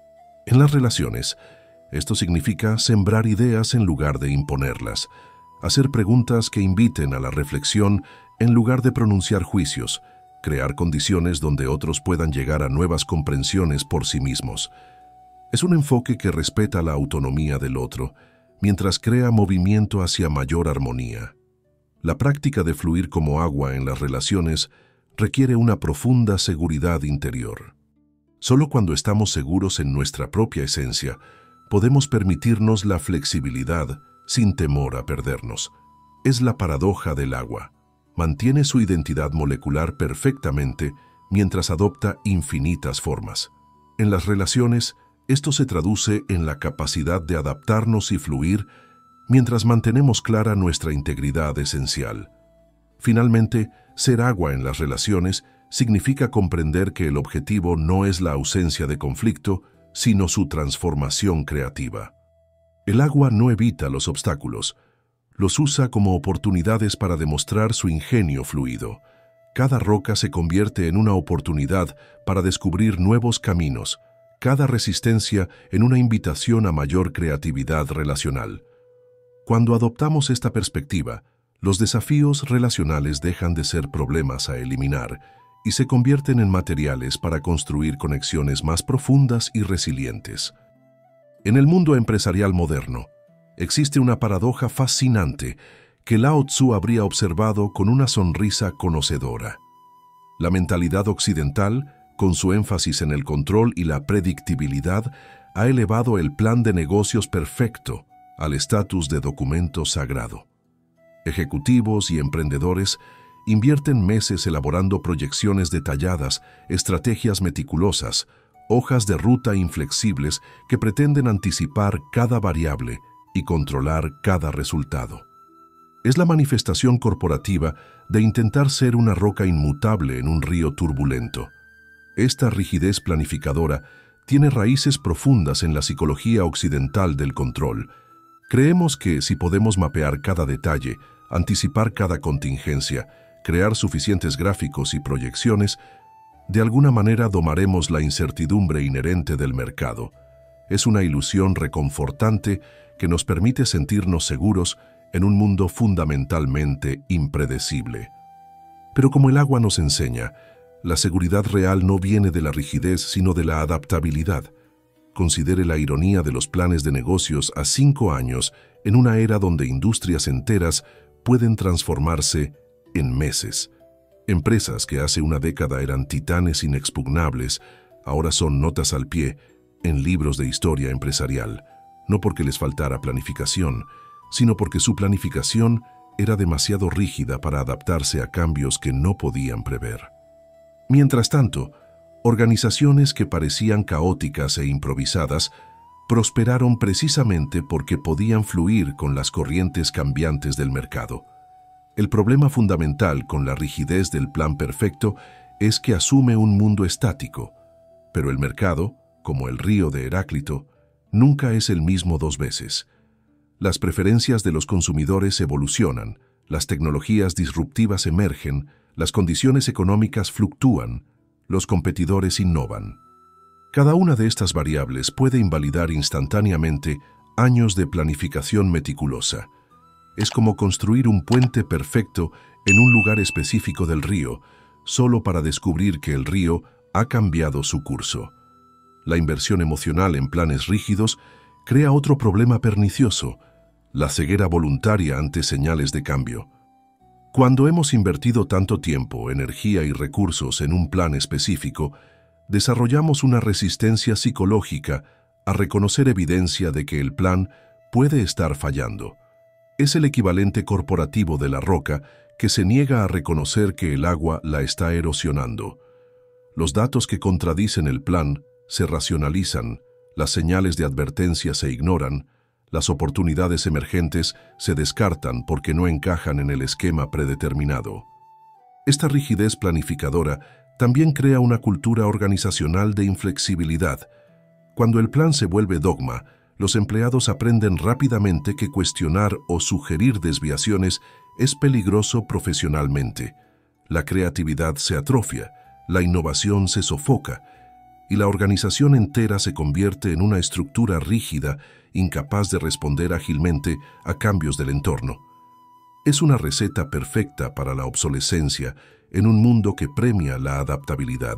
Speaker 1: En las relaciones, esto significa sembrar ideas en lugar de imponerlas, hacer preguntas que inviten a la reflexión en lugar de pronunciar juicios, crear condiciones donde otros puedan llegar a nuevas comprensiones por sí mismos. Es un enfoque que respeta la autonomía del otro, mientras crea movimiento hacia mayor armonía. La práctica de fluir como agua en las relaciones requiere una profunda seguridad interior. Solo cuando estamos seguros en nuestra propia esencia, podemos permitirnos la flexibilidad sin temor a perdernos. Es la paradoja del agua. Mantiene su identidad molecular perfectamente mientras adopta infinitas formas. En las relaciones, esto se traduce en la capacidad de adaptarnos y fluir mientras mantenemos clara nuestra integridad esencial. Finalmente, ser agua en las relaciones significa comprender que el objetivo no es la ausencia de conflicto, sino su transformación creativa. El agua no evita los obstáculos, los usa como oportunidades para demostrar su ingenio fluido. Cada roca se convierte en una oportunidad para descubrir nuevos caminos, cada resistencia en una invitación a mayor creatividad relacional. Cuando adoptamos esta perspectiva, los desafíos relacionales dejan de ser problemas a eliminar y se convierten en materiales para construir conexiones más profundas y resilientes. En el mundo empresarial moderno, existe una paradoja fascinante que Lao Tzu habría observado con una sonrisa conocedora. La mentalidad occidental, con su énfasis en el control y la predictibilidad, ha elevado el plan de negocios perfecto al estatus de documento sagrado. Ejecutivos y emprendedores invierten meses elaborando proyecciones detalladas, estrategias meticulosas, hojas de ruta inflexibles que pretenden anticipar cada variable y controlar cada resultado. Es la manifestación corporativa de intentar ser una roca inmutable en un río turbulento. Esta rigidez planificadora tiene raíces profundas en la psicología occidental del control. Creemos que si podemos mapear cada detalle, anticipar cada contingencia, crear suficientes gráficos y proyecciones, de alguna manera domaremos la incertidumbre inherente del mercado. Es una ilusión reconfortante que nos permite sentirnos seguros en un mundo fundamentalmente impredecible. Pero como el agua nos enseña, la seguridad real no viene de la rigidez, sino de la adaptabilidad. Considere la ironía de los planes de negocios a cinco años en una era donde industrias enteras pueden transformarse en meses. Empresas que hace una década eran titanes inexpugnables, ahora son notas al pie en libros de historia empresarial, no porque les faltara planificación, sino porque su planificación era demasiado rígida para adaptarse a cambios que no podían prever. Mientras tanto, organizaciones que parecían caóticas e improvisadas prosperaron precisamente porque podían fluir con las corrientes cambiantes del mercado. El problema fundamental con la rigidez del plan perfecto es que asume un mundo estático, pero el mercado, como el río de Heráclito, nunca es el mismo dos veces. Las preferencias de los consumidores evolucionan, las tecnologías disruptivas emergen, las condiciones económicas fluctúan, los competidores innovan. Cada una de estas variables puede invalidar instantáneamente años de planificación meticulosa. Es como construir un puente perfecto en un lugar específico del río, solo para descubrir que el río ha cambiado su curso. La inversión emocional en planes rígidos crea otro problema pernicioso, la ceguera voluntaria ante señales de cambio. Cuando hemos invertido tanto tiempo, energía y recursos en un plan específico, desarrollamos una resistencia psicológica a reconocer evidencia de que el plan puede estar fallando. Es el equivalente corporativo de la roca que se niega a reconocer que el agua la está erosionando. Los datos que contradicen el plan se racionalizan, Las señales de advertencia se ignoran, las oportunidades emergentes se descartan porque no encajan en el esquema predeterminado. Esta rigidez planificadora también crea una cultura organizacional de inflexibilidad. Cuando el plan se vuelve dogma, los empleados aprenden rápidamente que cuestionar o sugerir desviaciones es peligroso profesionalmente. La creatividad se atrofia, la innovación se sofoca, y la organización entera se convierte en una estructura rígida, incapaz de responder ágilmente a cambios del entorno. Es una receta perfecta para la obsolescencia en un mundo que premia la adaptabilidad.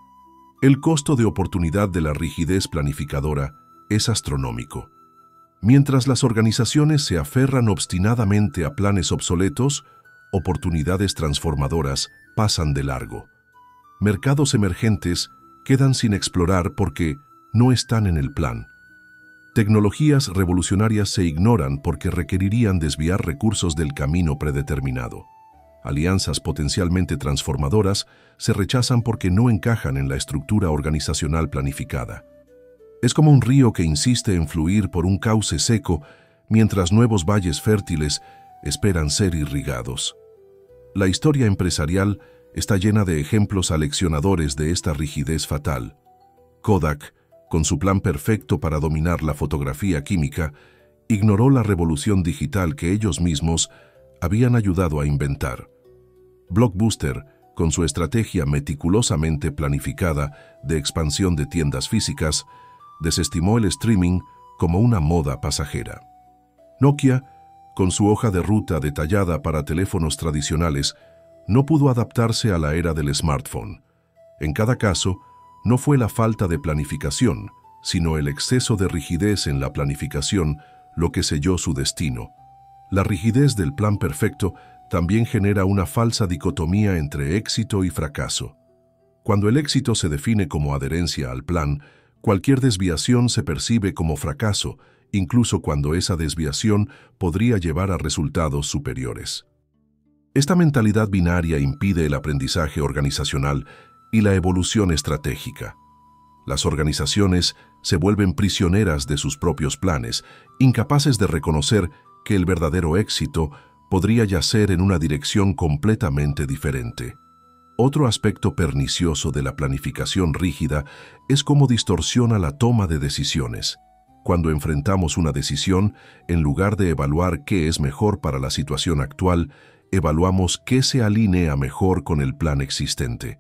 Speaker 1: El costo de oportunidad de la rigidez planificadora es astronómico. Mientras las organizaciones se aferran obstinadamente a planes obsoletos, oportunidades transformadoras pasan de largo. Mercados emergentes quedan sin explorar porque no están en el plan. Tecnologías revolucionarias se ignoran porque requerirían desviar recursos del camino predeterminado. Alianzas potencialmente transformadoras se rechazan porque no encajan en la estructura organizacional planificada. Es como un río que insiste en fluir por un cauce seco mientras nuevos valles fértiles esperan ser irrigados. La historia empresarial está llena de ejemplos aleccionadores de esta rigidez fatal. Kodak, con su plan perfecto para dominar la fotografía química, ignoró la revolución digital que ellos mismos habían ayudado a inventar. Blockbuster, con su estrategia meticulosamente planificada de expansión de tiendas físicas, desestimó el streaming como una moda pasajera. Nokia, con su hoja de ruta detallada para teléfonos tradicionales, no pudo adaptarse a la era del smartphone. En cada caso, no fue la falta de planificación, sino el exceso de rigidez en la planificación lo que selló su destino. La rigidez del plan perfecto también genera una falsa dicotomía entre éxito y fracaso. Cuando el éxito se define como adherencia al plan, cualquier desviación se percibe como fracaso, incluso cuando esa desviación podría llevar a resultados superiores. Esta mentalidad binaria impide el aprendizaje organizacional y la evolución estratégica. Las organizaciones se vuelven prisioneras de sus propios planes, incapaces de reconocer que el verdadero éxito podría yacer en una dirección completamente diferente. Otro aspecto pernicioso de la planificación rígida es cómo distorsiona la toma de decisiones. Cuando enfrentamos una decisión, en lugar de evaluar qué es mejor para la situación actual, evaluamos qué se alinea mejor con el plan existente.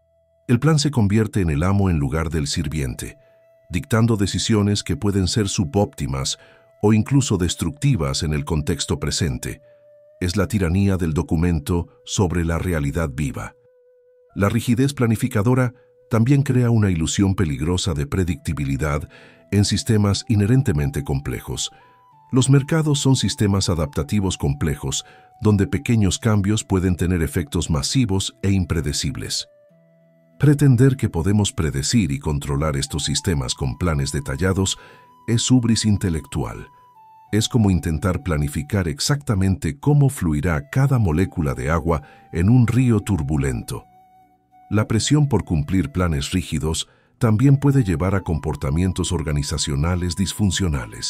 Speaker 1: El plan se convierte en el amo en lugar del sirviente, dictando decisiones que pueden ser subóptimas o incluso destructivas en el contexto presente. Es la tiranía del documento sobre la realidad viva. La rigidez planificadora también crea una ilusión peligrosa de predictibilidad en sistemas inherentemente complejos. Los mercados son sistemas adaptativos complejos, donde pequeños cambios pueden tener efectos masivos e impredecibles. Pretender que podemos predecir y controlar estos sistemas con planes detallados es hubris intelectual. Es como intentar planificar exactamente cómo fluirá cada molécula de agua en un río turbulento. La presión por cumplir planes rígidos también puede llevar a comportamientos organizacionales disfuncionales.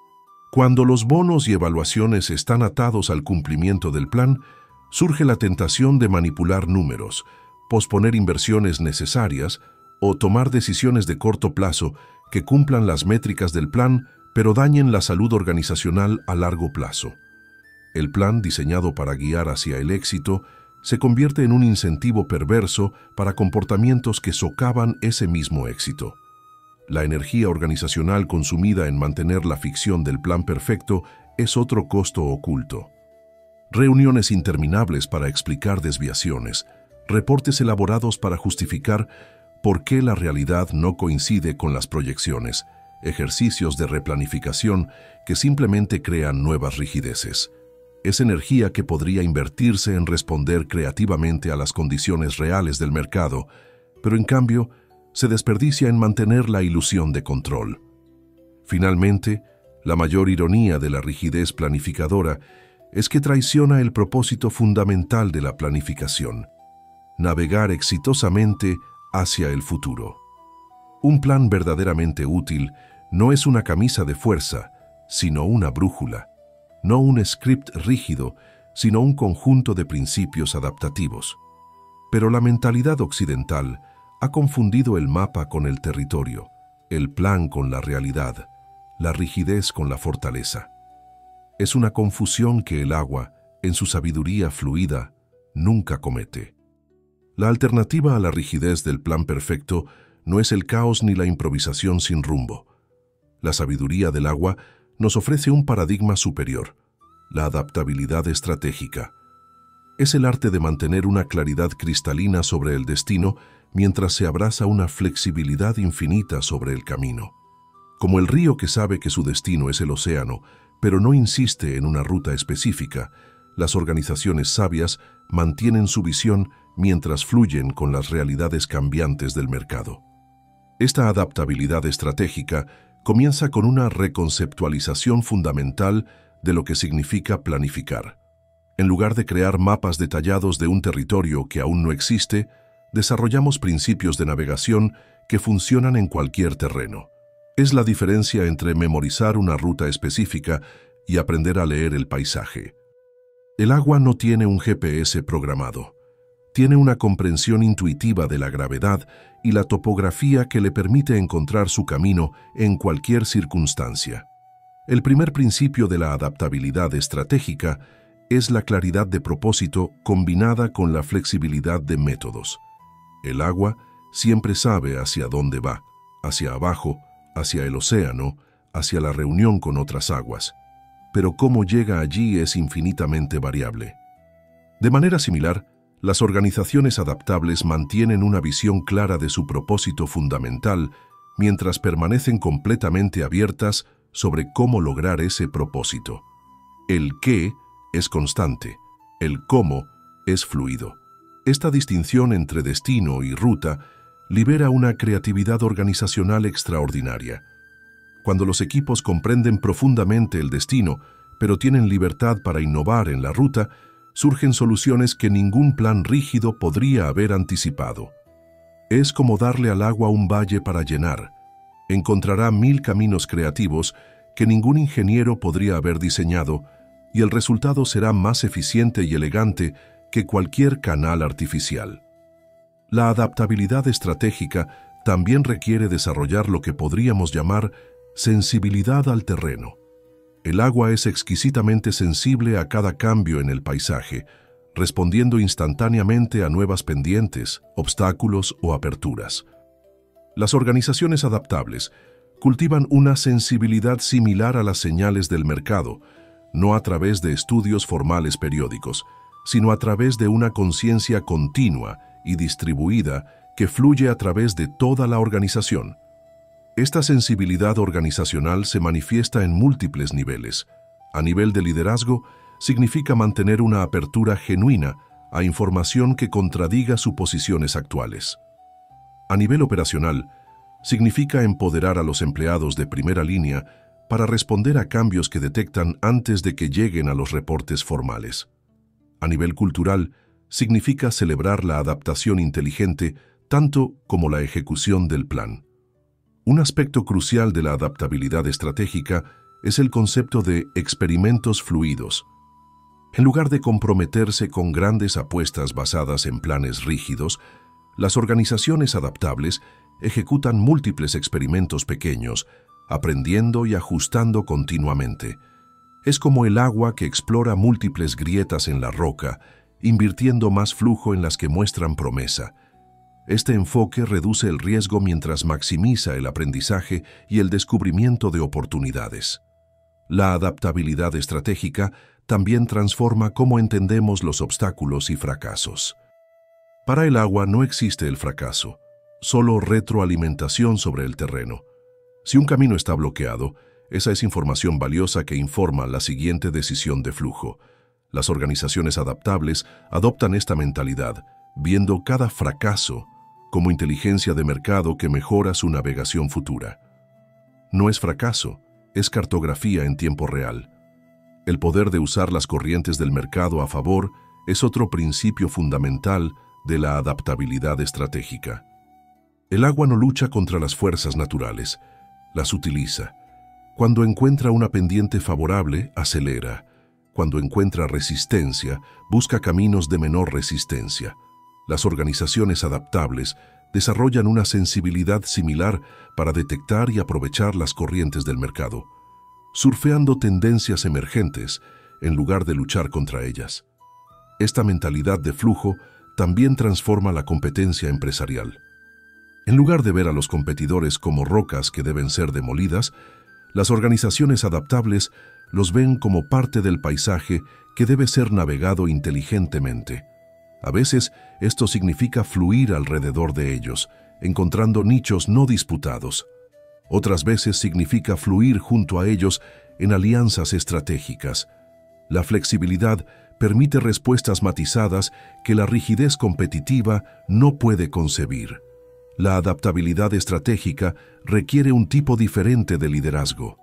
Speaker 1: Cuando los bonos y evaluaciones están atados al cumplimiento del plan, surge la tentación de manipular números, posponer inversiones necesarias o tomar decisiones de corto plazo que cumplan las métricas del plan pero dañen la salud organizacional a largo plazo. El plan, diseñado para guiar hacia el éxito, se convierte en un incentivo perverso para comportamientos que socavan ese mismo éxito. La energía organizacional consumida en mantener la ficción del plan perfecto es otro costo oculto. Reuniones interminables para explicar desviaciones, reportes elaborados para justificar por qué la realidad no coincide con las proyecciones, ejercicios de replanificación que simplemente crean nuevas rigideces. Es energía que podría invertirse en responder creativamente a las condiciones reales del mercado, pero en cambio se desperdicia en mantener la ilusión de control. Finalmente, la mayor ironía de la rigidez planificadora es que traiciona el propósito fundamental de la planificación: navegar exitosamente hacia el futuro. Un plan verdaderamente útil no es una camisa de fuerza, sino una brújula, no un script rígido, sino un conjunto de principios adaptativos. Pero la mentalidad occidental ha confundido el mapa con el territorio, el plan con la realidad, la rigidez con la fortaleza. Es una confusión que el agua, en su sabiduría fluida, nunca comete. La alternativa a la rigidez del plan perfecto no es el caos ni la improvisación sin rumbo. La sabiduría del agua nos ofrece un paradigma superior, la adaptabilidad estratégica. Es el arte de mantener una claridad cristalina sobre el destino mientras se abraza una flexibilidad infinita sobre el camino. Como el río que sabe que su destino es el océano, pero no insiste en una ruta específica, las organizaciones sabias mantienen su visión mientras fluyen con las realidades cambiantes del mercado. Esta adaptabilidad estratégica comienza con una reconceptualización fundamental de lo que significa planificar. En lugar de crear mapas detallados de un territorio que aún no existe, desarrollamos principios de navegación que funcionan en cualquier terreno. Es la diferencia entre memorizar una ruta específica y aprender a leer el paisaje. El agua no tiene un G P S programado. Tiene una comprensión intuitiva de la gravedad y la topografía que le permite encontrar su camino en cualquier circunstancia. El primer principio de la adaptabilidad estratégica es la claridad de propósito combinada con la flexibilidad de métodos. El agua siempre sabe hacia dónde va, hacia abajo, hacia el océano, hacia la reunión con otras aguas, pero cómo llega allí es infinitamente variable. De manera similar, las organizaciones adaptables mantienen una visión clara de su propósito fundamental mientras permanecen completamente abiertas sobre cómo lograr ese propósito. El qué es constante, el cómo es fluido. Esta distinción entre destino y ruta libera una creatividad organizacional extraordinaria. Cuando los equipos comprenden profundamente el destino, pero tienen libertad para innovar en la ruta, surgen soluciones que ningún plan rígido podría haber anticipado. Es como darle al agua un valle para llenar. Encontrará mil caminos creativos que ningún ingeniero podría haber diseñado, y el resultado será más eficiente y elegante que cualquier canal artificial. La adaptabilidad estratégica también requiere desarrollar lo que podríamos llamar sensibilidad al terreno. El agua es exquisitamente sensible a cada cambio en el paisaje, respondiendo instantáneamente a nuevas pendientes, obstáculos o aperturas. Las organizaciones adaptables cultivan una sensibilidad similar a las señales del mercado, no a través de estudios formales periódicos, sino a través de una conciencia continua y distribuida que fluye a través de toda la organización. Esta sensibilidad organizacional se manifiesta en múltiples niveles. A nivel de liderazgo, significa mantener una apertura genuina a información que contradiga suposiciones actuales. A nivel operacional, significa empoderar a los empleados de primera línea para responder a cambios que detectan antes de que lleguen a los reportes formales. A nivel cultural, significa celebrar la adaptación inteligente tanto como la ejecución del plan. Un aspecto crucial de la adaptabilidad estratégica es el concepto de experimentos fluidos. En lugar de comprometerse con grandes apuestas basadas en planes rígidos, las organizaciones adaptables ejecutan múltiples experimentos pequeños, aprendiendo y ajustando continuamente. Es como el agua que explora múltiples grietas en la roca, invirtiendo más flujo en las que muestran promesa. Este enfoque reduce el riesgo mientras maximiza el aprendizaje y el descubrimiento de oportunidades. La adaptabilidad estratégica también transforma cómo entendemos los obstáculos y fracasos. Para el agua no existe el fracaso, solo retroalimentación sobre el terreno. Si un camino está bloqueado, esa es información valiosa que informa la siguiente decisión de flujo. Las organizaciones adaptables adoptan esta mentalidad, viendo cada fracaso como inteligencia de mercado que mejora su navegación futura. No es fracaso, es cartografía en tiempo real. El poder de usar las corrientes del mercado a favor es otro principio fundamental de la adaptabilidad estratégica. El agua no lucha contra las fuerzas naturales, las utiliza. Cuando encuentra una pendiente favorable, acelera. Cuando encuentra resistencia, busca caminos de menor resistencia. Las organizaciones adaptables desarrollan una sensibilidad similar para detectar y aprovechar las corrientes del mercado, surfeando tendencias emergentes en lugar de luchar contra ellas. Esta mentalidad de flujo también transforma la competencia empresarial. En lugar de ver a los competidores como rocas que deben ser demolidas, las organizaciones adaptables los ven como parte del paisaje que debe ser navegado inteligentemente. A veces, esto significa fluir alrededor de ellos, encontrando nichos no disputados. Otras veces significa fluir junto a ellos en alianzas estratégicas. La flexibilidad permite respuestas matizadas que la rigidez competitiva no puede concebir. La adaptabilidad estratégica requiere un tipo diferente de liderazgo.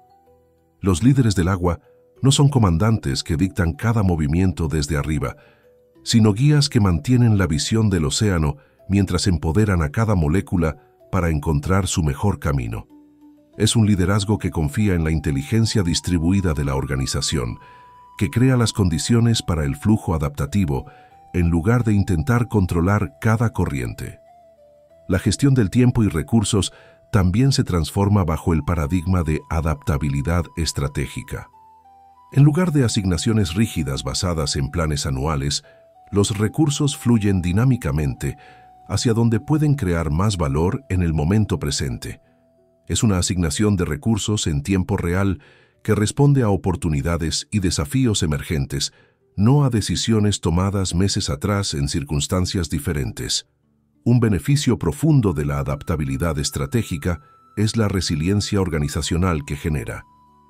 Speaker 1: Los líderes del agua no son comandantes que dictan cada movimiento desde arriba, sino guías que mantienen la visión del océano mientras empoderan a cada molécula para encontrar su mejor camino. Es un liderazgo que confía en la inteligencia distribuida de la organización, que crea las condiciones para el flujo adaptativo en lugar de intentar controlar cada corriente. La gestión del tiempo y recursos también se transforma bajo el paradigma de adaptabilidad estratégica. En lugar de asignaciones rígidas basadas en planes anuales, los recursos fluyen dinámicamente hacia donde pueden crear más valor en el momento presente. Es una asignación de recursos en tiempo real que responde a oportunidades y desafíos emergentes, no a decisiones tomadas meses atrás en circunstancias diferentes. Un beneficio profundo de la adaptabilidad estratégica es la resiliencia organizacional que genera.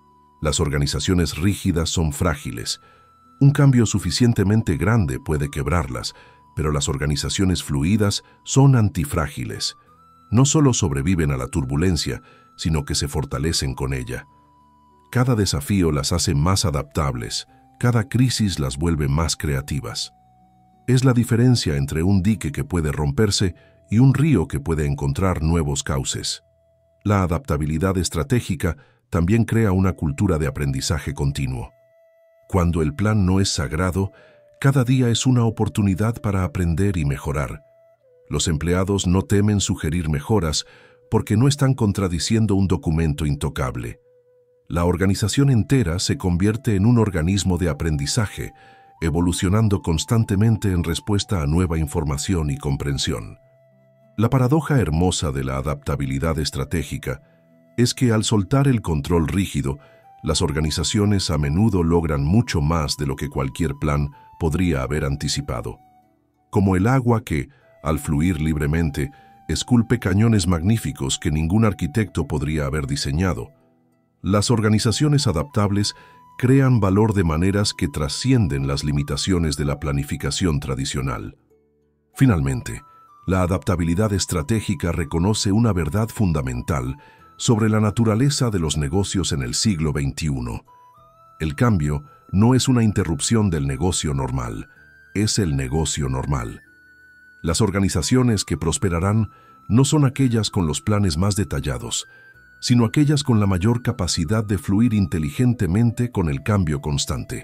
Speaker 1: Las organizaciones rígidas son frágiles. Un cambio suficientemente grande puede quebrarlas, pero las organizaciones fluidas son antifrágiles. No solo sobreviven a la turbulencia, sino que se fortalecen con ella. Cada desafío las hace más adaptables, cada crisis las vuelve más creativas. Es la diferencia entre un dique que puede romperse y un río que puede encontrar nuevos cauces. La adaptabilidad estratégica también crea una cultura de aprendizaje continuo. Cuando el plan no es sagrado, cada día es una oportunidad para aprender y mejorar. Los empleados no temen sugerir mejoras porque no están contradiciendo un documento intocable. La organización entera se convierte en un organismo de aprendizaje, evolucionando constantemente en respuesta a nueva información y comprensión. La paradoja hermosa de la adaptabilidad estratégica es que al soltar el control rígido, las organizaciones a menudo logran mucho más de lo que cualquier plan podría haber anticipado. Como el agua que, al fluir libremente, esculpe cañones magníficos que ningún arquitecto podría haber diseñado. Las organizaciones adaptables crean valor de maneras que trascienden las limitaciones de la planificación tradicional. Finalmente, la adaptabilidad estratégica reconoce una verdad fundamental sobre la naturaleza de los negocios en el siglo veintiuno. El cambio no es una interrupción del negocio normal, es el negocio normal. Las organizaciones que prosperarán no son aquellas con los planes más detallados, sino aquellas con la mayor capacidad de fluir inteligentemente con el cambio constante.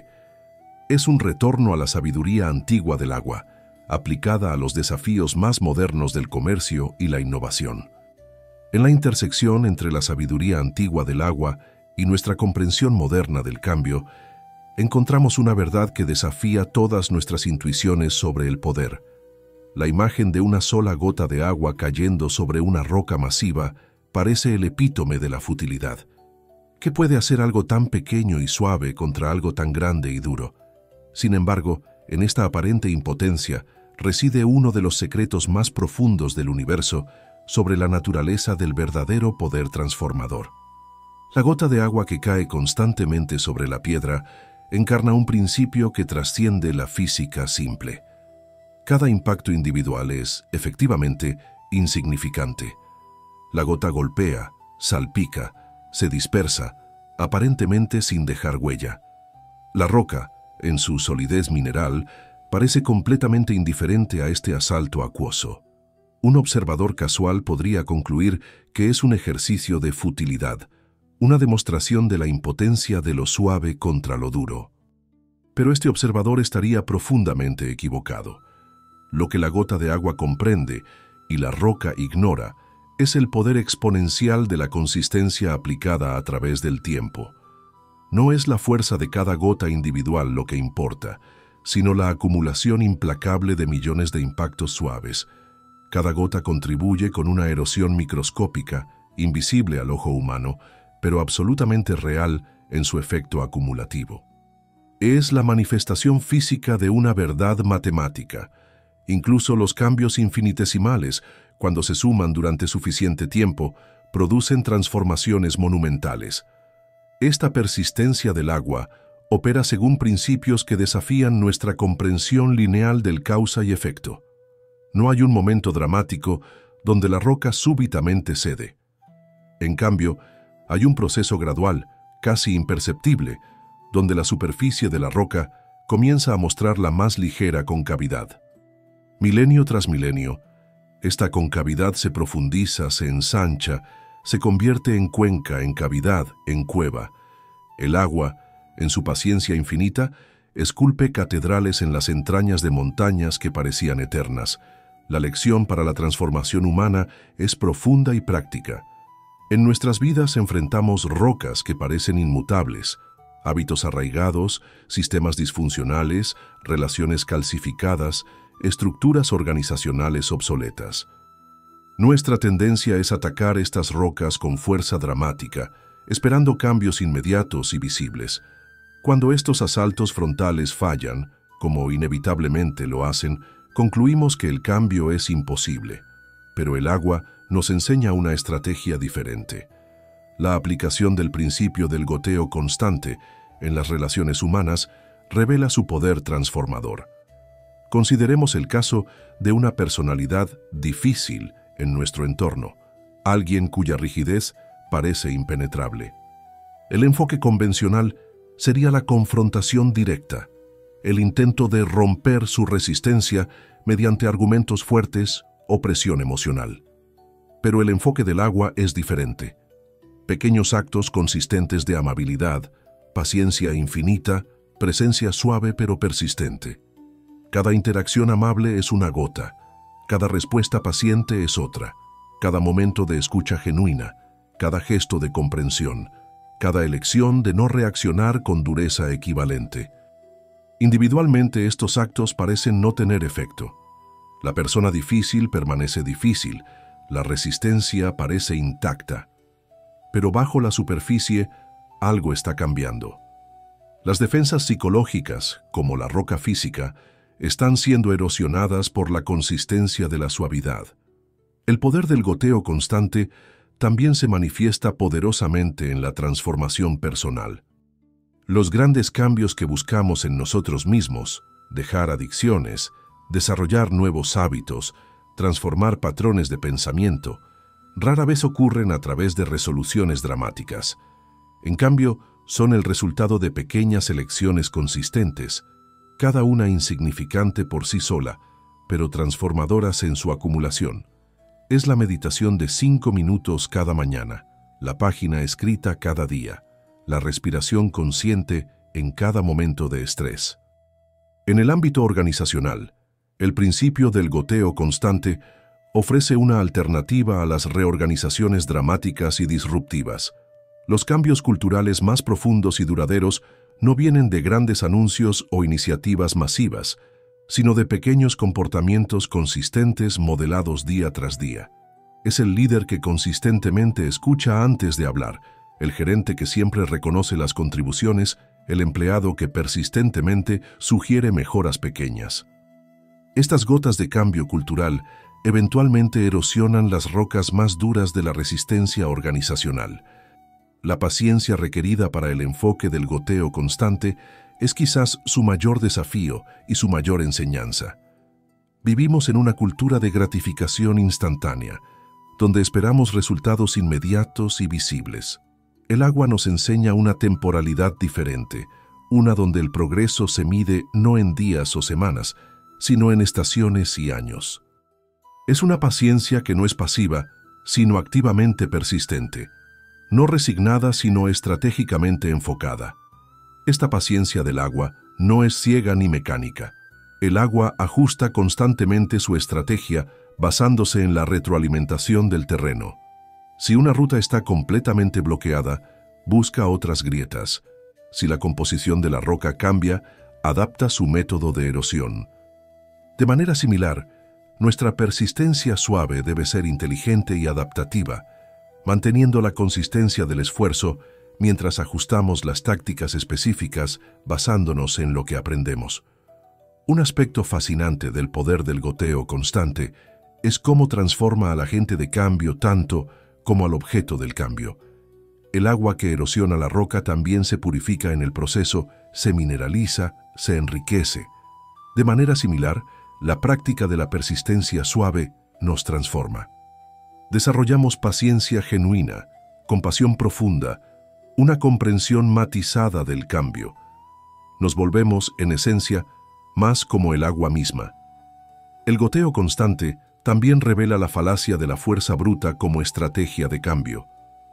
Speaker 1: Es un retorno a la sabiduría antigua del agua, aplicada a los desafíos más modernos del comercio y la innovación. En la intersección entre la sabiduría antigua del agua y nuestra comprensión moderna del cambio, encontramos una verdad que desafía todas nuestras intuiciones sobre el poder. La imagen de una sola gota de agua cayendo sobre una roca masiva parece el epítome de la futilidad. ¿Qué puede hacer algo tan pequeño y suave contra algo tan grande y duro? Sin embargo, en esta aparente impotencia reside uno de los secretos más profundos del universo sobre la naturaleza del verdadero poder transformador. La gota de agua que cae constantemente sobre la piedra encarna un principio que trasciende la física simple. Cada impacto individual es, efectivamente, insignificante. La gota golpea, salpica, se dispersa, aparentemente sin dejar huella. La roca, en su solidez mineral, parece completamente indiferente a este asalto acuoso. Un observador casual podría concluir que es un ejercicio de futilidad, una demostración de la impotencia de lo suave contra lo duro. Pero este observador estaría profundamente equivocado. Lo que la gota de agua comprende y la roca ignora es el poder exponencial de la consistencia aplicada a través del tiempo. No es la fuerza de cada gota individual lo que importa, sino la acumulación implacable de millones de impactos suaves. Cada gota contribuye con una erosión microscópica, invisible al ojo humano, pero absolutamente real en su efecto acumulativo. Es la manifestación física de una verdad matemática. Incluso los cambios infinitesimales, cuando se suman durante suficiente tiempo, producen transformaciones monumentales. Esta persistencia del agua opera según principios que desafían nuestra comprensión lineal del causa y efecto. No hay un momento dramático donde la roca súbitamente cede. En cambio, hay un proceso gradual, casi imperceptible, donde la superficie de la roca comienza a mostrar la más ligera concavidad. Milenio tras milenio, esta concavidad se profundiza, se ensancha, se convierte en cuenca, en cavidad, en cueva. El agua, en su paciencia infinita, esculpe catedrales en las entrañas de montañas que parecían eternas. La lección para la transformación humana es profunda y práctica. En nuestras vidas enfrentamos rocas que parecen inmutables, hábitos arraigados, sistemas disfuncionales, relaciones calcificadas, estructuras organizacionales obsoletas. Nuestra tendencia es atacar estas rocas con fuerza dramática, esperando cambios inmediatos y visibles. Cuando estos asaltos frontales fallan, como inevitablemente lo hacen, concluimos que el cambio es imposible. Pero el agua nos enseña una estrategia diferente. La aplicación del principio del goteo constante en las relaciones humanas revela su poder transformador. Consideremos el caso de una personalidad difícil en nuestro entorno, alguien cuya rigidez parece impenetrable. El enfoque convencional sería la confrontación directa, el intento de romper su resistencia mediante argumentos fuertes o presión emocional. Pero el enfoque del agua es diferente. Pequeños actos consistentes de amabilidad, paciencia infinita, presencia suave pero persistente. Cada interacción amable es una gota, cada respuesta paciente es otra, cada momento de escucha genuina, cada gesto de comprensión, cada elección de no reaccionar con dureza equivalente. Individualmente estos actos parecen no tener efecto. La persona difícil permanece difícil, la resistencia parece intacta. Pero bajo la superficie, algo está cambiando. Las defensas psicológicas, como la roca física, están siendo erosionadas por la consistencia de la suavidad. El poder del goteo constante también se manifiesta poderosamente en la transformación personal. Los grandes cambios que buscamos en nosotros mismos, dejar adicciones, desarrollar nuevos hábitos, transformar patrones de pensamiento, rara vez ocurren a través de resoluciones dramáticas. En cambio, son el resultado de pequeñas elecciones consistentes, cada una insignificante por sí sola, pero transformadoras en su acumulación. Es la meditación de cinco minutos cada mañana, la página escrita cada día, la respiración consciente en cada momento de estrés. En el ámbito organizacional, el principio del goteo constante ofrece una alternativa a las reorganizaciones dramáticas y disruptivas. Los cambios culturales más profundos y duraderos no vienen de grandes anuncios o iniciativas masivas, sino de pequeños comportamientos consistentes modelados día tras día. Es el líder que consistentemente escucha antes de hablar, el gerente que siempre reconoce las contribuciones, el empleado que persistentemente sugiere mejoras pequeñas. Estas gotas de cambio cultural eventualmente erosionan las rocas más duras de la resistencia organizacional. La paciencia requerida para el enfoque del goteo constante es quizás su mayor desafío y su mayor enseñanza. Vivimos en una cultura de gratificación instantánea, donde esperamos resultados inmediatos y visibles. El agua nos enseña una temporalidad diferente, una donde el progreso se mide no en días o semanas, sino en estaciones y años. Es una paciencia que no es pasiva, sino activamente persistente, no resignada, sino estratégicamente enfocada. Esta paciencia del agua no es ciega ni mecánica. El agua ajusta constantemente su estrategia basándose en la retroalimentación del terreno. Si una ruta está completamente bloqueada, busca otras grietas. Si la composición de la roca cambia, adapta su método de erosión. De manera similar, nuestra persistencia suave debe ser inteligente y adaptativa, manteniendo la consistencia del esfuerzo mientras ajustamos las tácticas específicas basándonos en lo que aprendemos. Un aspecto fascinante del poder del goteo constante es cómo transforma al agente de cambio tanto como al objeto del cambio. El agua que erosiona la roca también se purifica en el proceso, se mineraliza, se enriquece. De manera similar, la práctica de la persistencia suave nos transforma. Desarrollamos paciencia genuina, compasión profunda, una comprensión matizada del cambio. Nos volvemos, en esencia, más como el agua misma. El goteo constante también revela la falacia de la fuerza bruta como estrategia de cambio.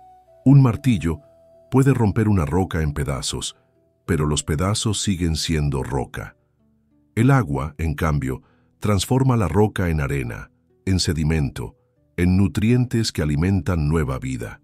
Speaker 1: Un martillo puede romper una roca en pedazos, pero los pedazos siguen siendo roca. El agua, en cambio, transforma la roca en arena, en sedimento, en nutrientes que alimentan nueva vida.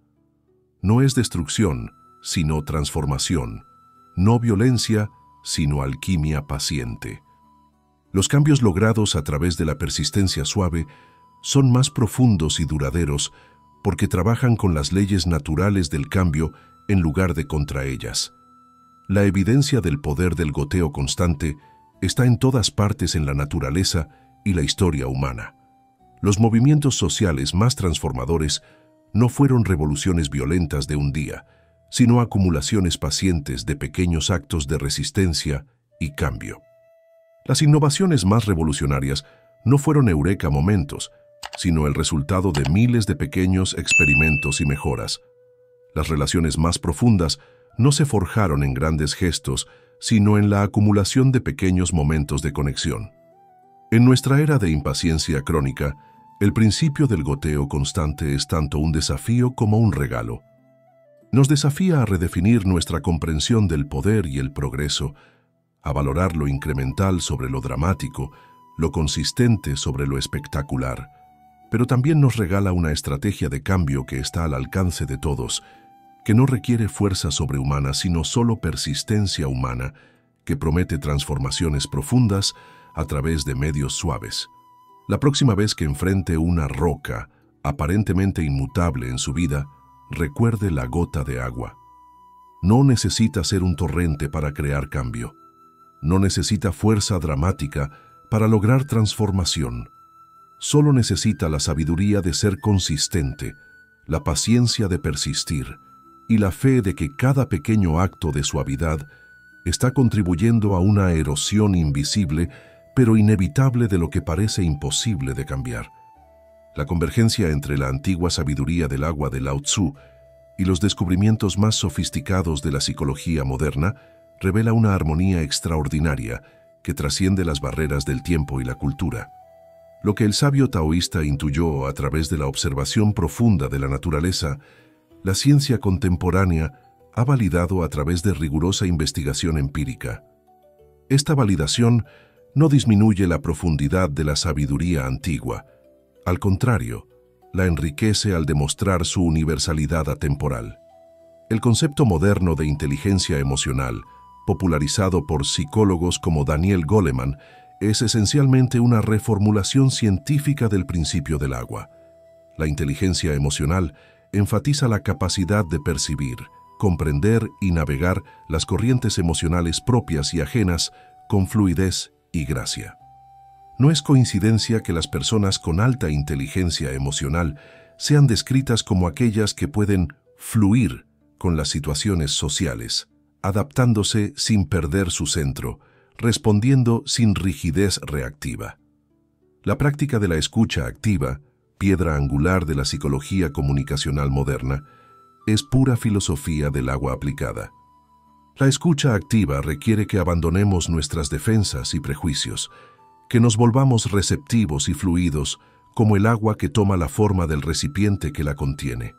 Speaker 1: No es destrucción, sino transformación. No violencia, sino alquimia paciente. Los cambios logrados a través de la persistencia suave son más profundos y duraderos porque trabajan con las leyes naturales del cambio en lugar de contra ellas. La evidencia del poder del goteo constante está en todas partes en la naturaleza y la historia humana. Los movimientos sociales más transformadores no fueron revoluciones violentas de un día, sino acumulaciones pacientes de pequeños actos de resistencia y cambio. Las innovaciones más revolucionarias no fueron eureka momentos, sino el resultado de miles de pequeños experimentos y mejoras. Las relaciones más profundas no se forjaron en grandes gestos, sino en la acumulación de pequeños momentos de conexión. En nuestra era de impaciencia crónica, el principio del goteo constante es tanto un desafío como un regalo. Nos desafía a redefinir nuestra comprensión del poder y el progreso, a valorar lo incremental sobre lo dramático, lo consistente sobre lo espectacular, pero también nos regala una estrategia de cambio que está al alcance de todos, que no requiere fuerza sobrehumana, sino solo persistencia humana, que promete transformaciones profundas a través de medios suaves. La próxima vez que enfrente una roca, aparentemente inmutable en su vida, recuerde la gota de agua. No necesita ser un torrente para crear cambio. No necesita fuerza dramática para lograr transformación. Solo necesita la sabiduría de ser consistente, la paciencia de persistir y la fe de que cada pequeño acto de suavidad está contribuyendo a una erosión invisible pero inevitable de lo que parece imposible de cambiar. La convergencia entre la antigua sabiduría del agua de Lao Tzu y los descubrimientos más sofisticados de la psicología moderna revela una armonía extraordinaria que trasciende las barreras del tiempo y la cultura. Lo que el sabio taoísta intuyó a través de la observación profunda de la naturaleza, la ciencia contemporánea ha validado a través de rigurosa investigación empírica. Esta validación no disminuye la profundidad de la sabiduría antigua. Al contrario, la enriquece al demostrar su universalidad atemporal. El concepto moderno de inteligencia emocional, popularizado por psicólogos como Daniel Goleman, es esencialmente una reformulación científica del principio del agua. La inteligencia emocional enfatiza la capacidad de percibir, comprender y navegar las corrientes emocionales propias y ajenas con fluidez y gracia. No es coincidencia que las personas con alta inteligencia emocional sean descritas como aquellas que pueden fluir con las situaciones sociales, adaptándose sin perder su centro, respondiendo sin rigidez reactiva. La práctica de la escucha activa, piedra angular de la psicología comunicacional moderna, es pura filosofía del agua aplicada. La escucha activa requiere que abandonemos nuestras defensas y prejuicios, que nos volvamos receptivos y fluidos como el agua que toma la forma del recipiente que la contiene.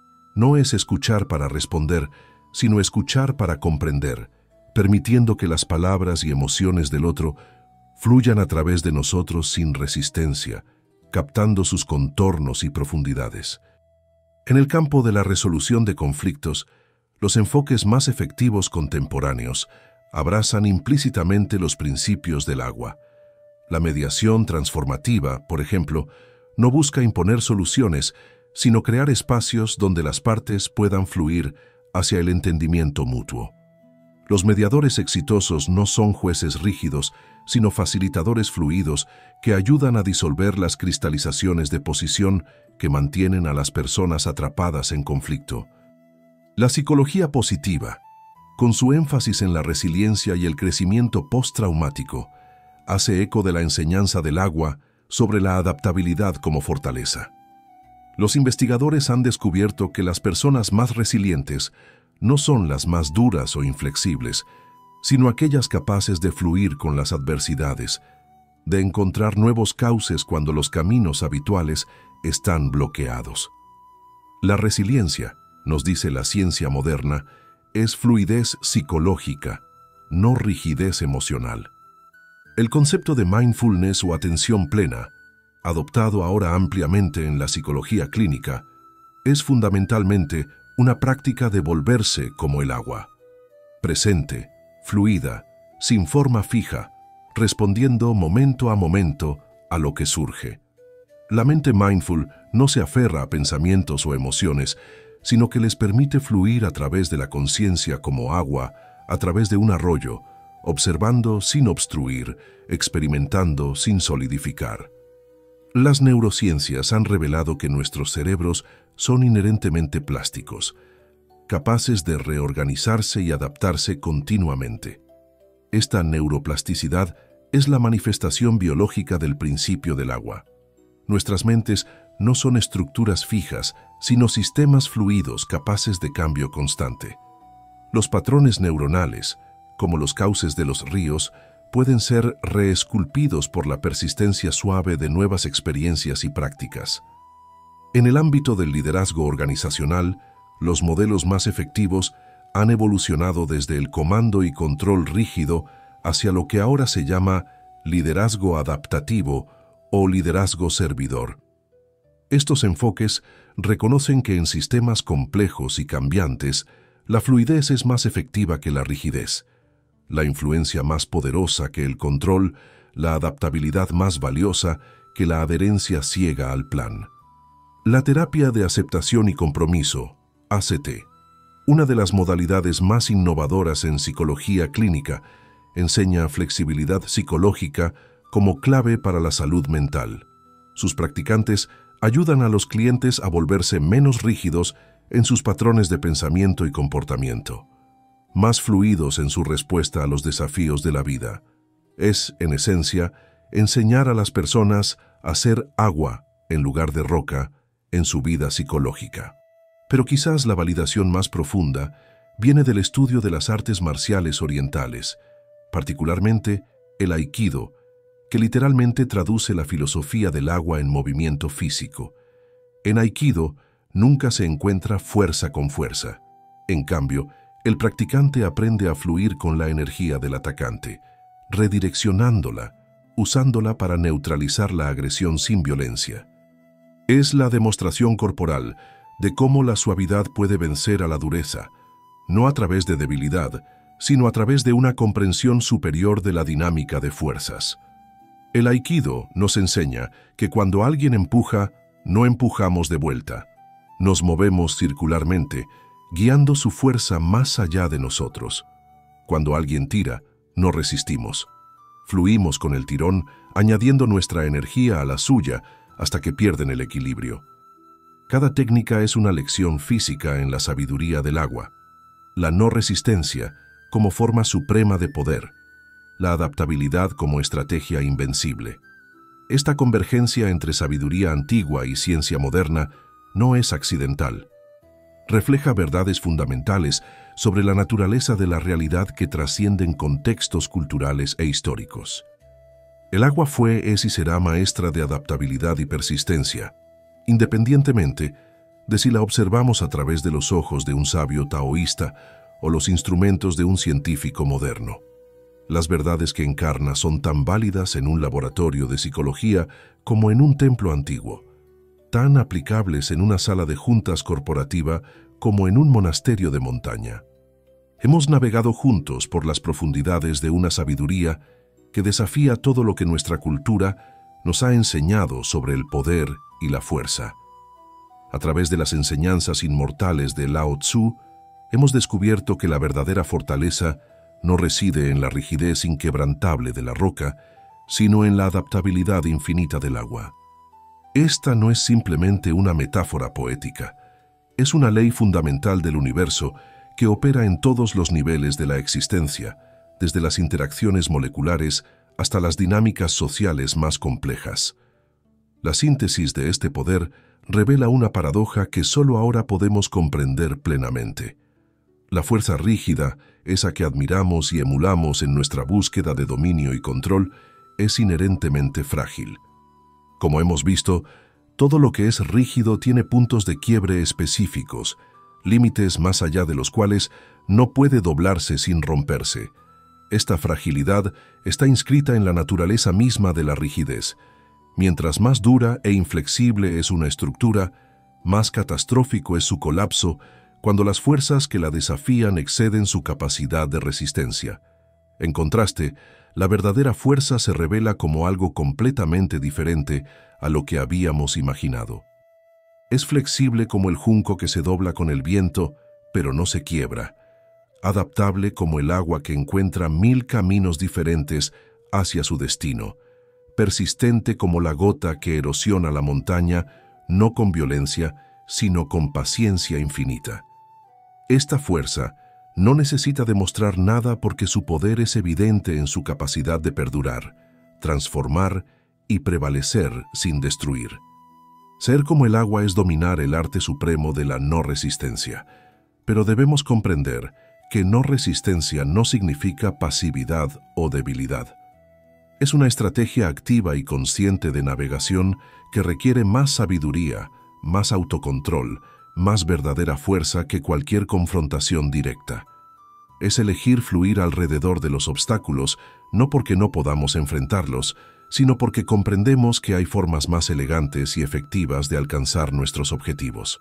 Speaker 1: No es escuchar para responder, sino escuchar para comprender, permitiendo que las palabras y emociones del otro fluyan a través de nosotros sin resistencia, captando sus contornos y profundidades. En el campo de la resolución de conflictos, los enfoques más efectivos contemporáneos abrazan implícitamente los principios del agua. La mediación transformativa, por ejemplo, no busca imponer soluciones, sino crear espacios donde las partes puedan fluir hacia el entendimiento mutuo. Los mediadores exitosos no son jueces rígidos, sino facilitadores fluidos que ayudan a disolver las cristalizaciones de posición que mantienen a las personas atrapadas en conflicto. La psicología positiva, con su énfasis en la resiliencia y el crecimiento postraumático, hace eco de la enseñanza del agua sobre la adaptabilidad como fortaleza. Los investigadores han descubierto que las personas más resilientes no son las más duras o inflexibles, sino aquellas capaces de fluir con las adversidades, de encontrar nuevos cauces cuando los caminos habituales están bloqueados. La resiliencia, nos dice la ciencia moderna, es fluidez psicológica, no rigidez emocional. El concepto de mindfulness o atención plena, adoptado ahora ampliamente en la psicología clínica, es fundamentalmente una práctica de volverse como el agua, presente, fluida, sin forma fija, respondiendo momento a momento a lo que surge. La mente mindful no se aferra a pensamientos o emociones, sino que les permite fluir a través de la conciencia como agua, a través de un arroyo, observando sin obstruir, experimentando sin solidificar. Las neurociencias han revelado que nuestros cerebros son inherentemente plásticos, capaces de reorganizarse y adaptarse continuamente. Esta neuroplasticidad es la manifestación biológica del principio del agua. Nuestras mentes no son estructuras fijas, sino sistemas fluidos capaces de cambio constante. Los patrones neuronales, como los cauces de los ríos, pueden ser reesculpidos por la persistencia suave de nuevas experiencias y prácticas. En el ámbito del liderazgo organizacional, los modelos más efectivos han evolucionado desde el comando y control rígido hacia lo que ahora se llama liderazgo adaptativo o liderazgo servidor. Estos enfoques reconocen que en sistemas complejos y cambiantes, la fluidez es más efectiva que la rigidez, la influencia más poderosa que el control, la adaptabilidad más valiosa que la adherencia ciega al plan. La terapia de aceptación y compromiso, A C T, una de las modalidades más innovadoras en psicología clínica, enseña flexibilidad psicológica como clave para la salud mental. Sus practicantes ayudan a los clientes a volverse menos rígidos en sus patrones de pensamiento y comportamiento, más fluidos en su respuesta a los desafíos de la vida. Es, en esencia, enseñar a las personas a ser agua en lugar de roca en su vida psicológica. Pero quizás la validación más profunda viene del estudio de las artes marciales orientales, particularmente el Aikido, que literalmente traduce la filosofía del agua en movimiento físico. En Aikido nunca se encuentra fuerza con fuerza. En cambio, el practicante aprende a fluir con la energía del atacante, redireccionándola, usándola para neutralizar la agresión sin violencia. Es la demostración corporal de cómo la suavidad puede vencer a la dureza, no a través de debilidad, sino a través de una comprensión superior de la dinámica de fuerzas. El Aikido nos enseña que cuando alguien empuja, no empujamos de vuelta. Nos movemos circularmente, guiando su fuerza más allá de nosotros. Cuando alguien tira, no resistimos. Fluimos con el tirón, añadiendo nuestra energía a la suya hasta que pierden el equilibrio. Cada técnica es una lección física en la sabiduría del agua. La no resistencia como forma suprema de poder. La adaptabilidad como estrategia invencible. Esta convergencia entre sabiduría antigua y ciencia moderna no es accidental. Refleja verdades fundamentales sobre la naturaleza de la realidad que trascienden contextos culturales e históricos. El agua fue, es y será maestra de adaptabilidad y persistencia, independientemente de si la observamos a través de los ojos de un sabio taoísta o los instrumentos de un científico moderno. Las verdades que encarna son tan válidas en un laboratorio de psicología como en un templo antiguo, tan aplicables en una sala de juntas corporativa como en un monasterio de montaña. Hemos navegado juntos por las profundidades de una sabiduría que desafía todo lo que nuestra cultura nos ha enseñado sobre el poder y la fuerza. A través de las enseñanzas inmortales de Lao Tzu, hemos descubierto que la verdadera fortaleza no reside en la rigidez inquebrantable de la roca, sino en la adaptabilidad infinita del agua. Esta no es simplemente una metáfora poética, es una ley fundamental del universo que opera en todos los niveles de la existencia, desde las interacciones moleculares hasta las dinámicas sociales más complejas. La síntesis de este poder revela una paradoja que solo ahora podemos comprender plenamente. La fuerza rígida, esa que admiramos y emulamos en nuestra búsqueda de dominio y control, es inherentemente frágil. Como hemos visto, todo lo que es rígido tiene puntos de quiebre específicos, límites más allá de los cuales no puede doblarse sin romperse. Esta fragilidad está inscrita en la naturaleza misma de la rigidez. Mientras más dura e inflexible es una estructura, más catastrófico es su colapso cuando las fuerzas que la desafían exceden su capacidad de resistencia. En contraste, la verdadera fuerza se revela como algo completamente diferente a lo que habíamos imaginado. Es flexible como el junco que se dobla con el viento, pero no se quiebra. Adaptable como el agua que encuentra mil caminos diferentes hacia su destino. Persistente como la gota que erosiona la montaña, no con violencia, sino con paciencia infinita. Esta fuerza no necesita demostrar nada porque su poder es evidente en su capacidad de perdurar, transformar y prevalecer sin destruir. Ser como el agua es dominar el arte supremo de la no resistencia, pero debemos comprender que no resistencia no significa pasividad o debilidad. Es una estrategia activa y consciente de navegación que requiere más sabiduría, más autocontrol, más verdadera fuerza que cualquier confrontación directa. Es elegir fluir alrededor de los obstáculos, no porque no podamos enfrentarlos, sino porque comprendemos que hay formas más elegantes y efectivas de alcanzar nuestros objetivos.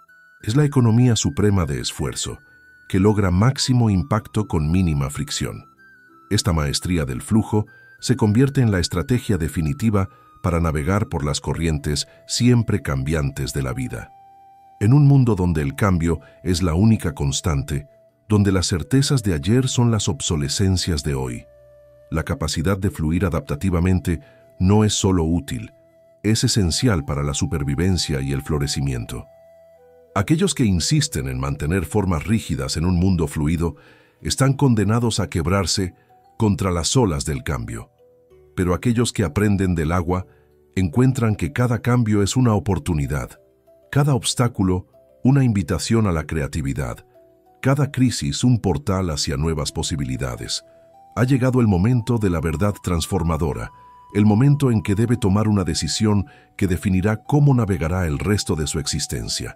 Speaker 1: Es la economía suprema de esfuerzo, que logra máximo impacto con mínima fricción. Esta maestría del flujo se convierte en la estrategia definitiva para navegar por las corrientes siempre cambiantes de la vida. En un mundo donde el cambio es la única constante, donde las certezas de ayer son las obsolescencias de hoy, la capacidad de fluir adaptativamente no es solo útil, es esencial para la supervivencia y el florecimiento. Aquellos que insisten en mantener formas rígidas en un mundo fluido están condenados a quebrarse contra las olas del cambio. Pero aquellos que aprenden del agua encuentran que cada cambio es una oportunidad, cada obstáculo una invitación a la creatividad, cada crisis un portal hacia nuevas posibilidades. Ha llegado el momento de la verdad transformadora, el momento en que debe tomar una decisión que definirá cómo navegará el resto de su existencia.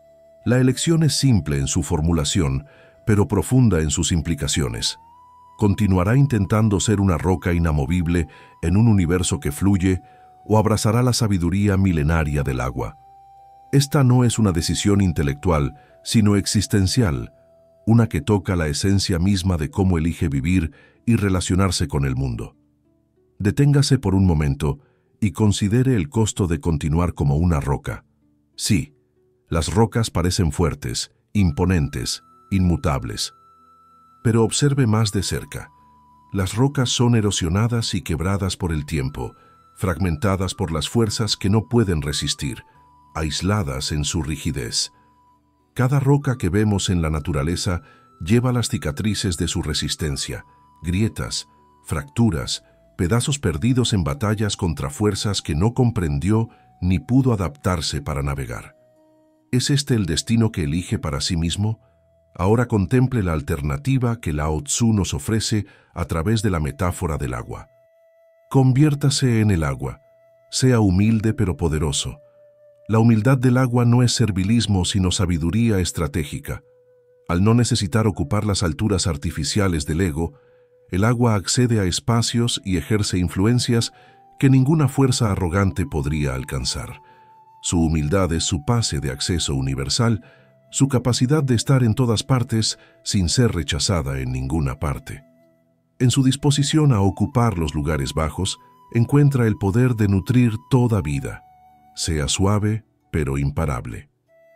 Speaker 1: La elección es simple en su formulación, pero profunda en sus implicaciones. ¿Continuará intentando ser una roca inamovible en un universo que fluye o abrazará la sabiduría milenaria del agua? Esta no es una decisión intelectual, sino existencial, una que toca la esencia misma de cómo elige vivir y relacionarse con el mundo. Deténgase por un momento y considere el costo de continuar como una roca. Sí, las rocas parecen fuertes, imponentes, inmutables. Pero observe más de cerca. Las rocas son erosionadas y quebradas por el tiempo, fragmentadas por las fuerzas que no pueden resistir, aisladas en su rigidez. Cada roca que vemos en la naturaleza lleva las cicatrices de su resistencia, grietas, fracturas, pedazos perdidos en batallas contra fuerzas que no comprendió ni pudo adaptarse para navegar. ¿Es este el destino que elige para sí mismo? Ahora contemple la alternativa que Lao Tzu nos ofrece a través de la metáfora del agua. Conviértase en el agua. Sea humilde pero poderoso. La humildad del agua no es servilismo, sino sabiduría estratégica. Al no necesitar ocupar las alturas artificiales del ego, el agua accede a espacios y ejerce influencias que ninguna fuerza arrogante podría alcanzar. Su humildad es su pase de acceso universal, su capacidad de estar en todas partes sin ser rechazada en ninguna parte. En su disposición a ocupar los lugares bajos, encuentra el poder de nutrir toda vida, sea suave pero imparable.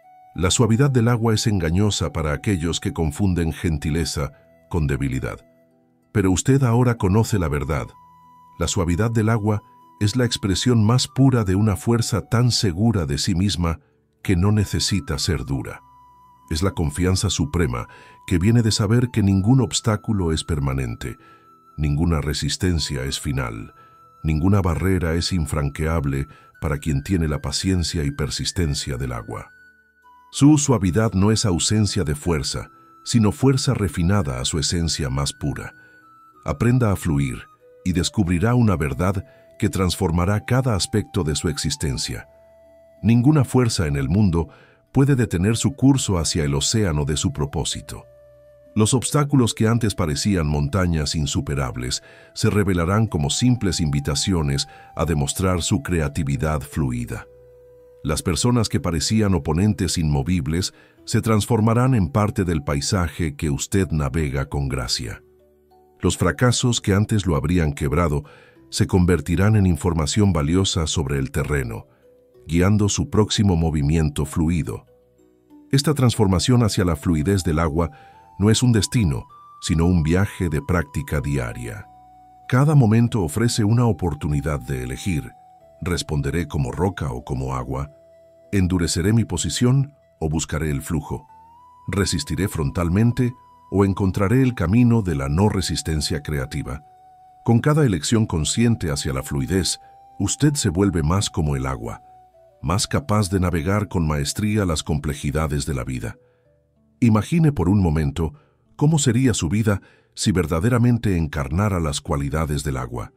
Speaker 1: La suavidad del agua es engañosa para aquellos que confunden gentileza con debilidad. Pero usted ahora conoce la verdad. La suavidad del agua es la expresión más pura de una fuerza tan segura de sí misma que no necesita ser dura. Es la confianza suprema que viene de saber que ningún obstáculo es permanente, ninguna resistencia es final, ninguna barrera es infranqueable para quien tiene la paciencia y persistencia del agua. Su suavidad no es ausencia de fuerza, sino fuerza refinada a su esencia más pura. Aprenda a fluir y descubrirá una verdad que transformará cada aspecto de su existencia. Ninguna fuerza en el mundo puede detener su curso hacia el océano de su propósito. Los obstáculos que antes parecían montañas insuperables se revelarán como simples invitaciones a demostrar su creatividad fluida. Las personas que parecían oponentes inmovibles se transformarán en parte del paisaje que usted navega con gracia. Los fracasos que antes lo habrían quebrado se convertirán en información valiosa sobre el terreno, guiando su próximo movimiento fluido. Esta transformación hacia la fluidez del agua no es un destino, sino un viaje de práctica diaria. Cada momento ofrece una oportunidad de elegir. ¿Responderé como roca o como agua? ¿Endureceré mi posición o buscaré el flujo? ¿Resistiré frontalmente o encontraré el camino de la no resistencia creativa? Con cada elección consciente hacia la fluidez, usted se vuelve más como el agua, más capaz de navegar con maestría las complejidades de la vida. Imagine por un momento cómo sería su vida si verdaderamente encarnara las cualidades del agua.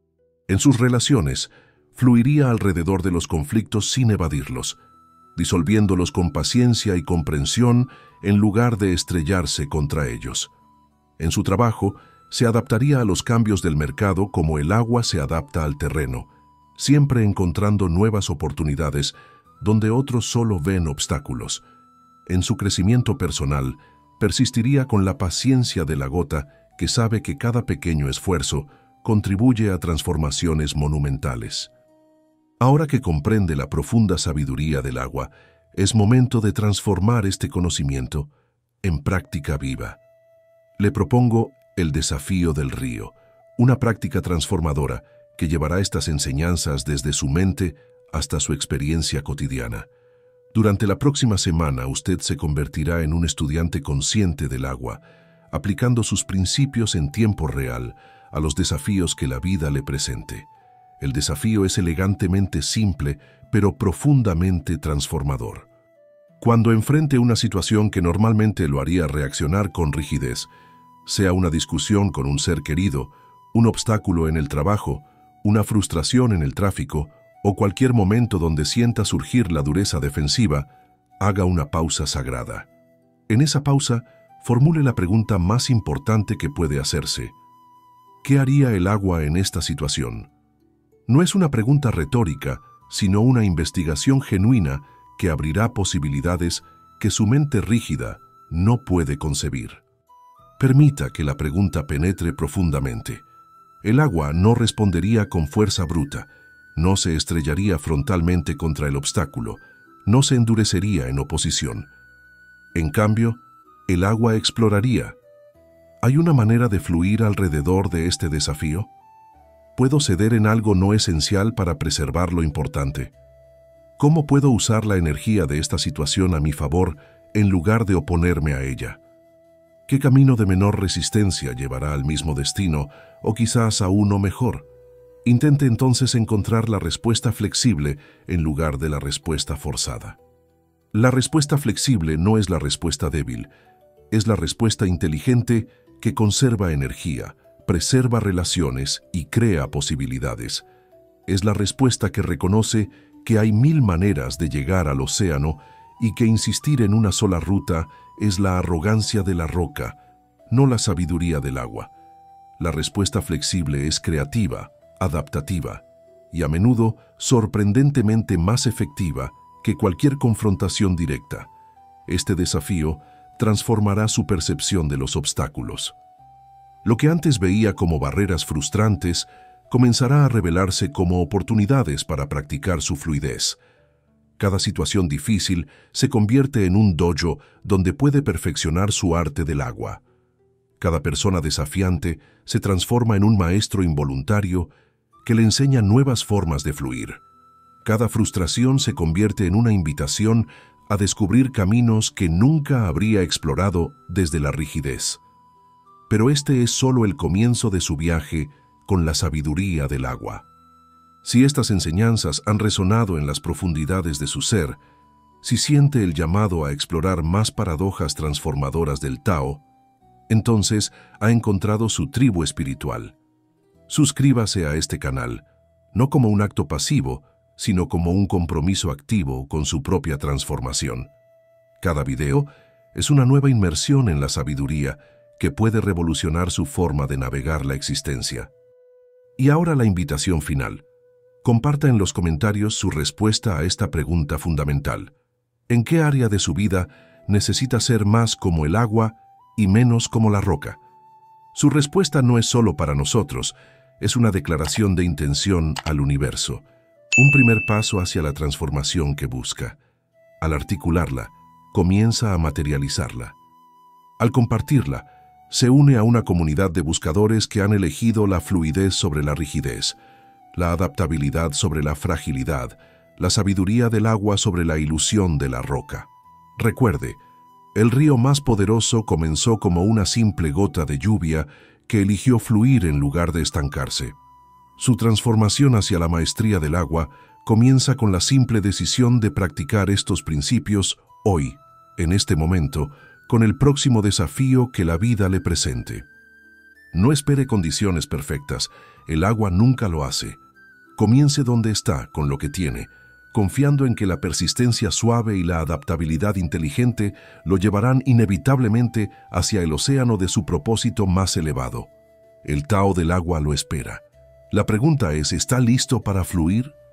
Speaker 1: En sus relaciones, fluiría alrededor de los conflictos sin evadirlos, disolviéndolos con paciencia y comprensión en lugar de estrellarse contra ellos. En su trabajo, se adaptaría a los cambios del mercado como el agua se adapta al terreno, siempre encontrando nuevas oportunidades donde otros solo ven obstáculos. En su crecimiento personal, persistiría con la paciencia de la gota que sabe que cada pequeño esfuerzo contribuye a transformaciones monumentales. Ahora que comprende la profunda sabiduría del agua, es momento de transformar este conocimiento en práctica viva. Le propongo el desafío del río, una práctica transformadora que llevará estas enseñanzas desde su mente hasta su experiencia cotidiana. Durante la próxima semana, usted se convertirá en un estudiante consciente del agua, aplicando sus principios en tiempo real a los desafíos que la vida le presente. El desafío es elegantemente simple, pero profundamente transformador. Cuando enfrente una situación que normalmente lo haría reaccionar con rigidez, sea una discusión con un ser querido, un obstáculo en el trabajo, una frustración en el tráfico o cualquier momento donde sienta surgir la dureza defensiva, haga una pausa sagrada. En esa pausa, formule la pregunta más importante que puede hacerse. ¿Qué haría el agua en esta situación? No es una pregunta retórica, sino una investigación genuina que abrirá posibilidades que su mente rígida no puede concebir. Permita que la pregunta penetre profundamente. El agua no respondería con fuerza bruta, no se estrellaría frontalmente contra el obstáculo, no se endurecería en oposición. En cambio, el agua exploraría. ¿Hay una manera de fluir alrededor de este desafío? ¿Puedo ceder en algo no esencial para preservar lo importante? ¿Cómo puedo usar la energía de esta situación a mi favor en lugar de oponerme a ella? ¿Qué camino de menor resistencia llevará al mismo destino o quizás a uno mejor? Intente entonces encontrar la respuesta flexible en lugar de la respuesta forzada. La respuesta flexible no es la respuesta débil, es la respuesta inteligente que conserva energía, preserva relaciones y crea posibilidades. Es la respuesta que reconoce que hay mil maneras de llegar al océano y que insistir en una sola ruta es la arrogancia de la roca, no la sabiduría del agua. La respuesta flexible es creativa, adaptativa y a menudo sorprendentemente más efectiva que cualquier confrontación directa. Este desafío transformará su percepción de los obstáculos. Lo que antes veía como barreras frustrantes comenzará a revelarse como oportunidades para practicar su fluidez. Cada situación difícil se convierte en un dojo donde puede perfeccionar su arte del agua. Cada persona desafiante se transforma en un maestro involuntario que le enseña nuevas formas de fluir. Cada frustración se convierte en una invitación a descubrir caminos que nunca habría explorado desde la rigidez. Pero este es solo el comienzo de su viaje con la sabiduría del agua. Si estas enseñanzas han resonado en las profundidades de su ser, si siente el llamado a explorar más paradojas transformadoras del Tao, entonces ha encontrado su tribu espiritual. Suscríbase a este canal, no como un acto pasivo, sino como un compromiso activo con su propia transformación. Cada video es una nueva inmersión en la sabiduría que puede revolucionar su forma de navegar la existencia. Y ahora la invitación final. Comparta en los comentarios su respuesta a esta pregunta fundamental. ¿En qué área de su vida necesita ser más como el agua y menos como la roca? Su respuesta no es solo para nosotros, es una declaración de intención al universo, un primer paso hacia la transformación que busca. Al articularla, comienza a materializarla. Al compartirla, se une a una comunidad de buscadores que han elegido la fluidez sobre la rigidez, la adaptabilidad sobre la fragilidad, la sabiduría del agua sobre la ilusión de la roca. Recuerde, el río más poderoso comenzó como una simple gota de lluvia que eligió fluir en lugar de estancarse. Su transformación hacia la maestría del agua comienza con la simple decisión de practicar estos principios hoy, en este momento, con el próximo desafío que la vida le presente. No espere condiciones perfectas, el agua nunca lo hace. Comience donde está, con lo que tiene, confiando en que la persistencia suave y la adaptabilidad inteligente lo llevarán inevitablemente hacia el océano de su propósito más elevado. El Tao del agua lo espera. La pregunta es, ¿está listo para fluir?